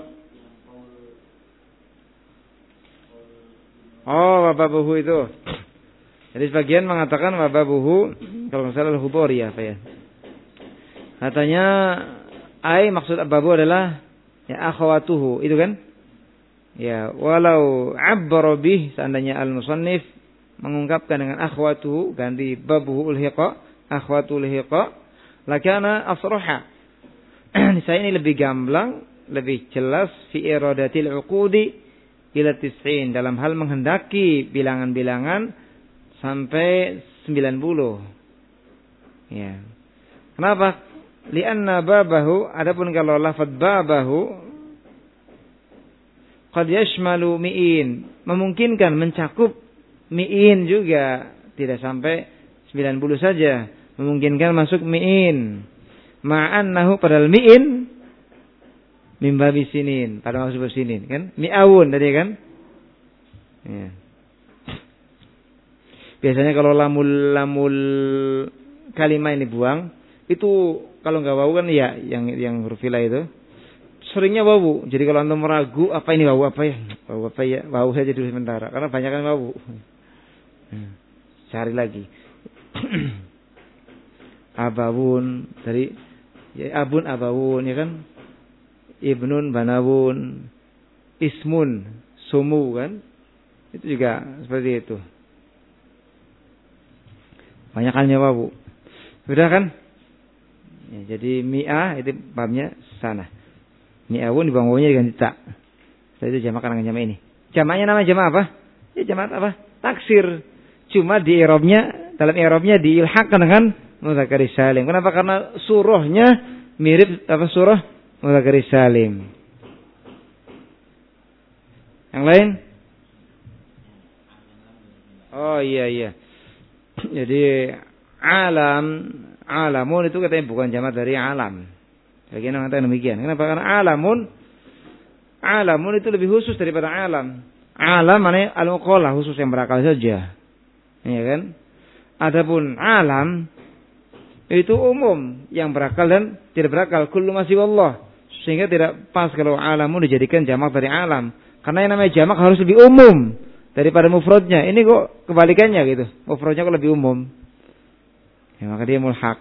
Oh, bababuhu itu. Jadi sebagian mengatakan bababuhu, kalau nggak salah al-Khudhari ya, apa ya? Katanya maksud babu adalah ya akhwatuhu, itu kan? Ya, walau abbara bih, seandainya al-musannif mengungkapkan dengan akhwatuhu, ganti babuhu ulhiqa, akhwatu ulhiqa, lakana asraha. Saya ini lebih gamblang, lebih jelas fi iradatil uqudi ila 90, dalam hal menghendaki bilangan-bilangan sampai 90. Ya. Kenapa? Lianna babahu, adapun kalau lafaz babahu qad yashmalu mi'in, memungkinkan mencakup mi'in juga, tidak sampai 90 saja, memungkinkan masuk mi'in. Ma'annahu padahal mi'in min babi sinin, pada maksud sinin kan? Mi'awun tadi kan? Ya. Biasanya kalau lamul kalimah ini buang, itu kalau nggak wawu kan ya yang huruf ilah itu seringnya wawu. Jadi kalau antum ragu apa ini wawu apa ya? Wawu apa ya? Wawu saja dulu sementara karena banyak kan wawu. Cari lagi. Abawun dari ya, abun abawun ya kan? Ibnun banawun, ismun sumu kan? Itu juga seperti itu. Banyakannya wawu. Sudah kan? Ya, jadi mi'ah itu babnya sana. Mi'awun di bawah wawunya diganti tak. Setelah itu jamak dengan jamak ini. Jamaknya nama jamak apa? Ya jamak apa? Taksir. Cuma di i'rabnya, dalam i'rabnya diilhaqkan dengan mudzakkar salim. Kenapa? Karena surahnya mirip apa surah mudzakkar salim. Yang lain? Oh iya. Jadi alamun itu katanya bukan jamak dari alam. Bagian orang kata demikian. Kenapa? Karena alamun itu lebih khusus daripada alam. Alam maknanya al-muqallah, khusus yang berakal saja. Iya kan? Adapun alam itu umum, yang berakal dan tidak berakal, kullu ma siwallah. Sehingga tidak pas kalau alamun dijadikan jamak dari alam. Karena yang namanya jamak harus lebih umum daripada mufradnya. Ini kok kebalikannya gitu. Mufradnya kok lebih umum. Ya, maka dia mulhaq.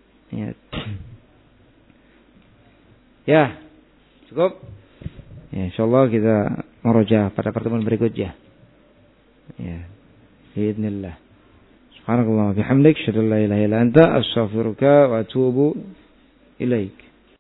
Ya. Cukup. Ya, insyaallah kita meroja pada pertemuan berikutnya. Ya. Bismillah. Subhanakallah wa bihamdik, asyhadu an la ilaha illa anta, astaghfiruka wa atubu ilaik.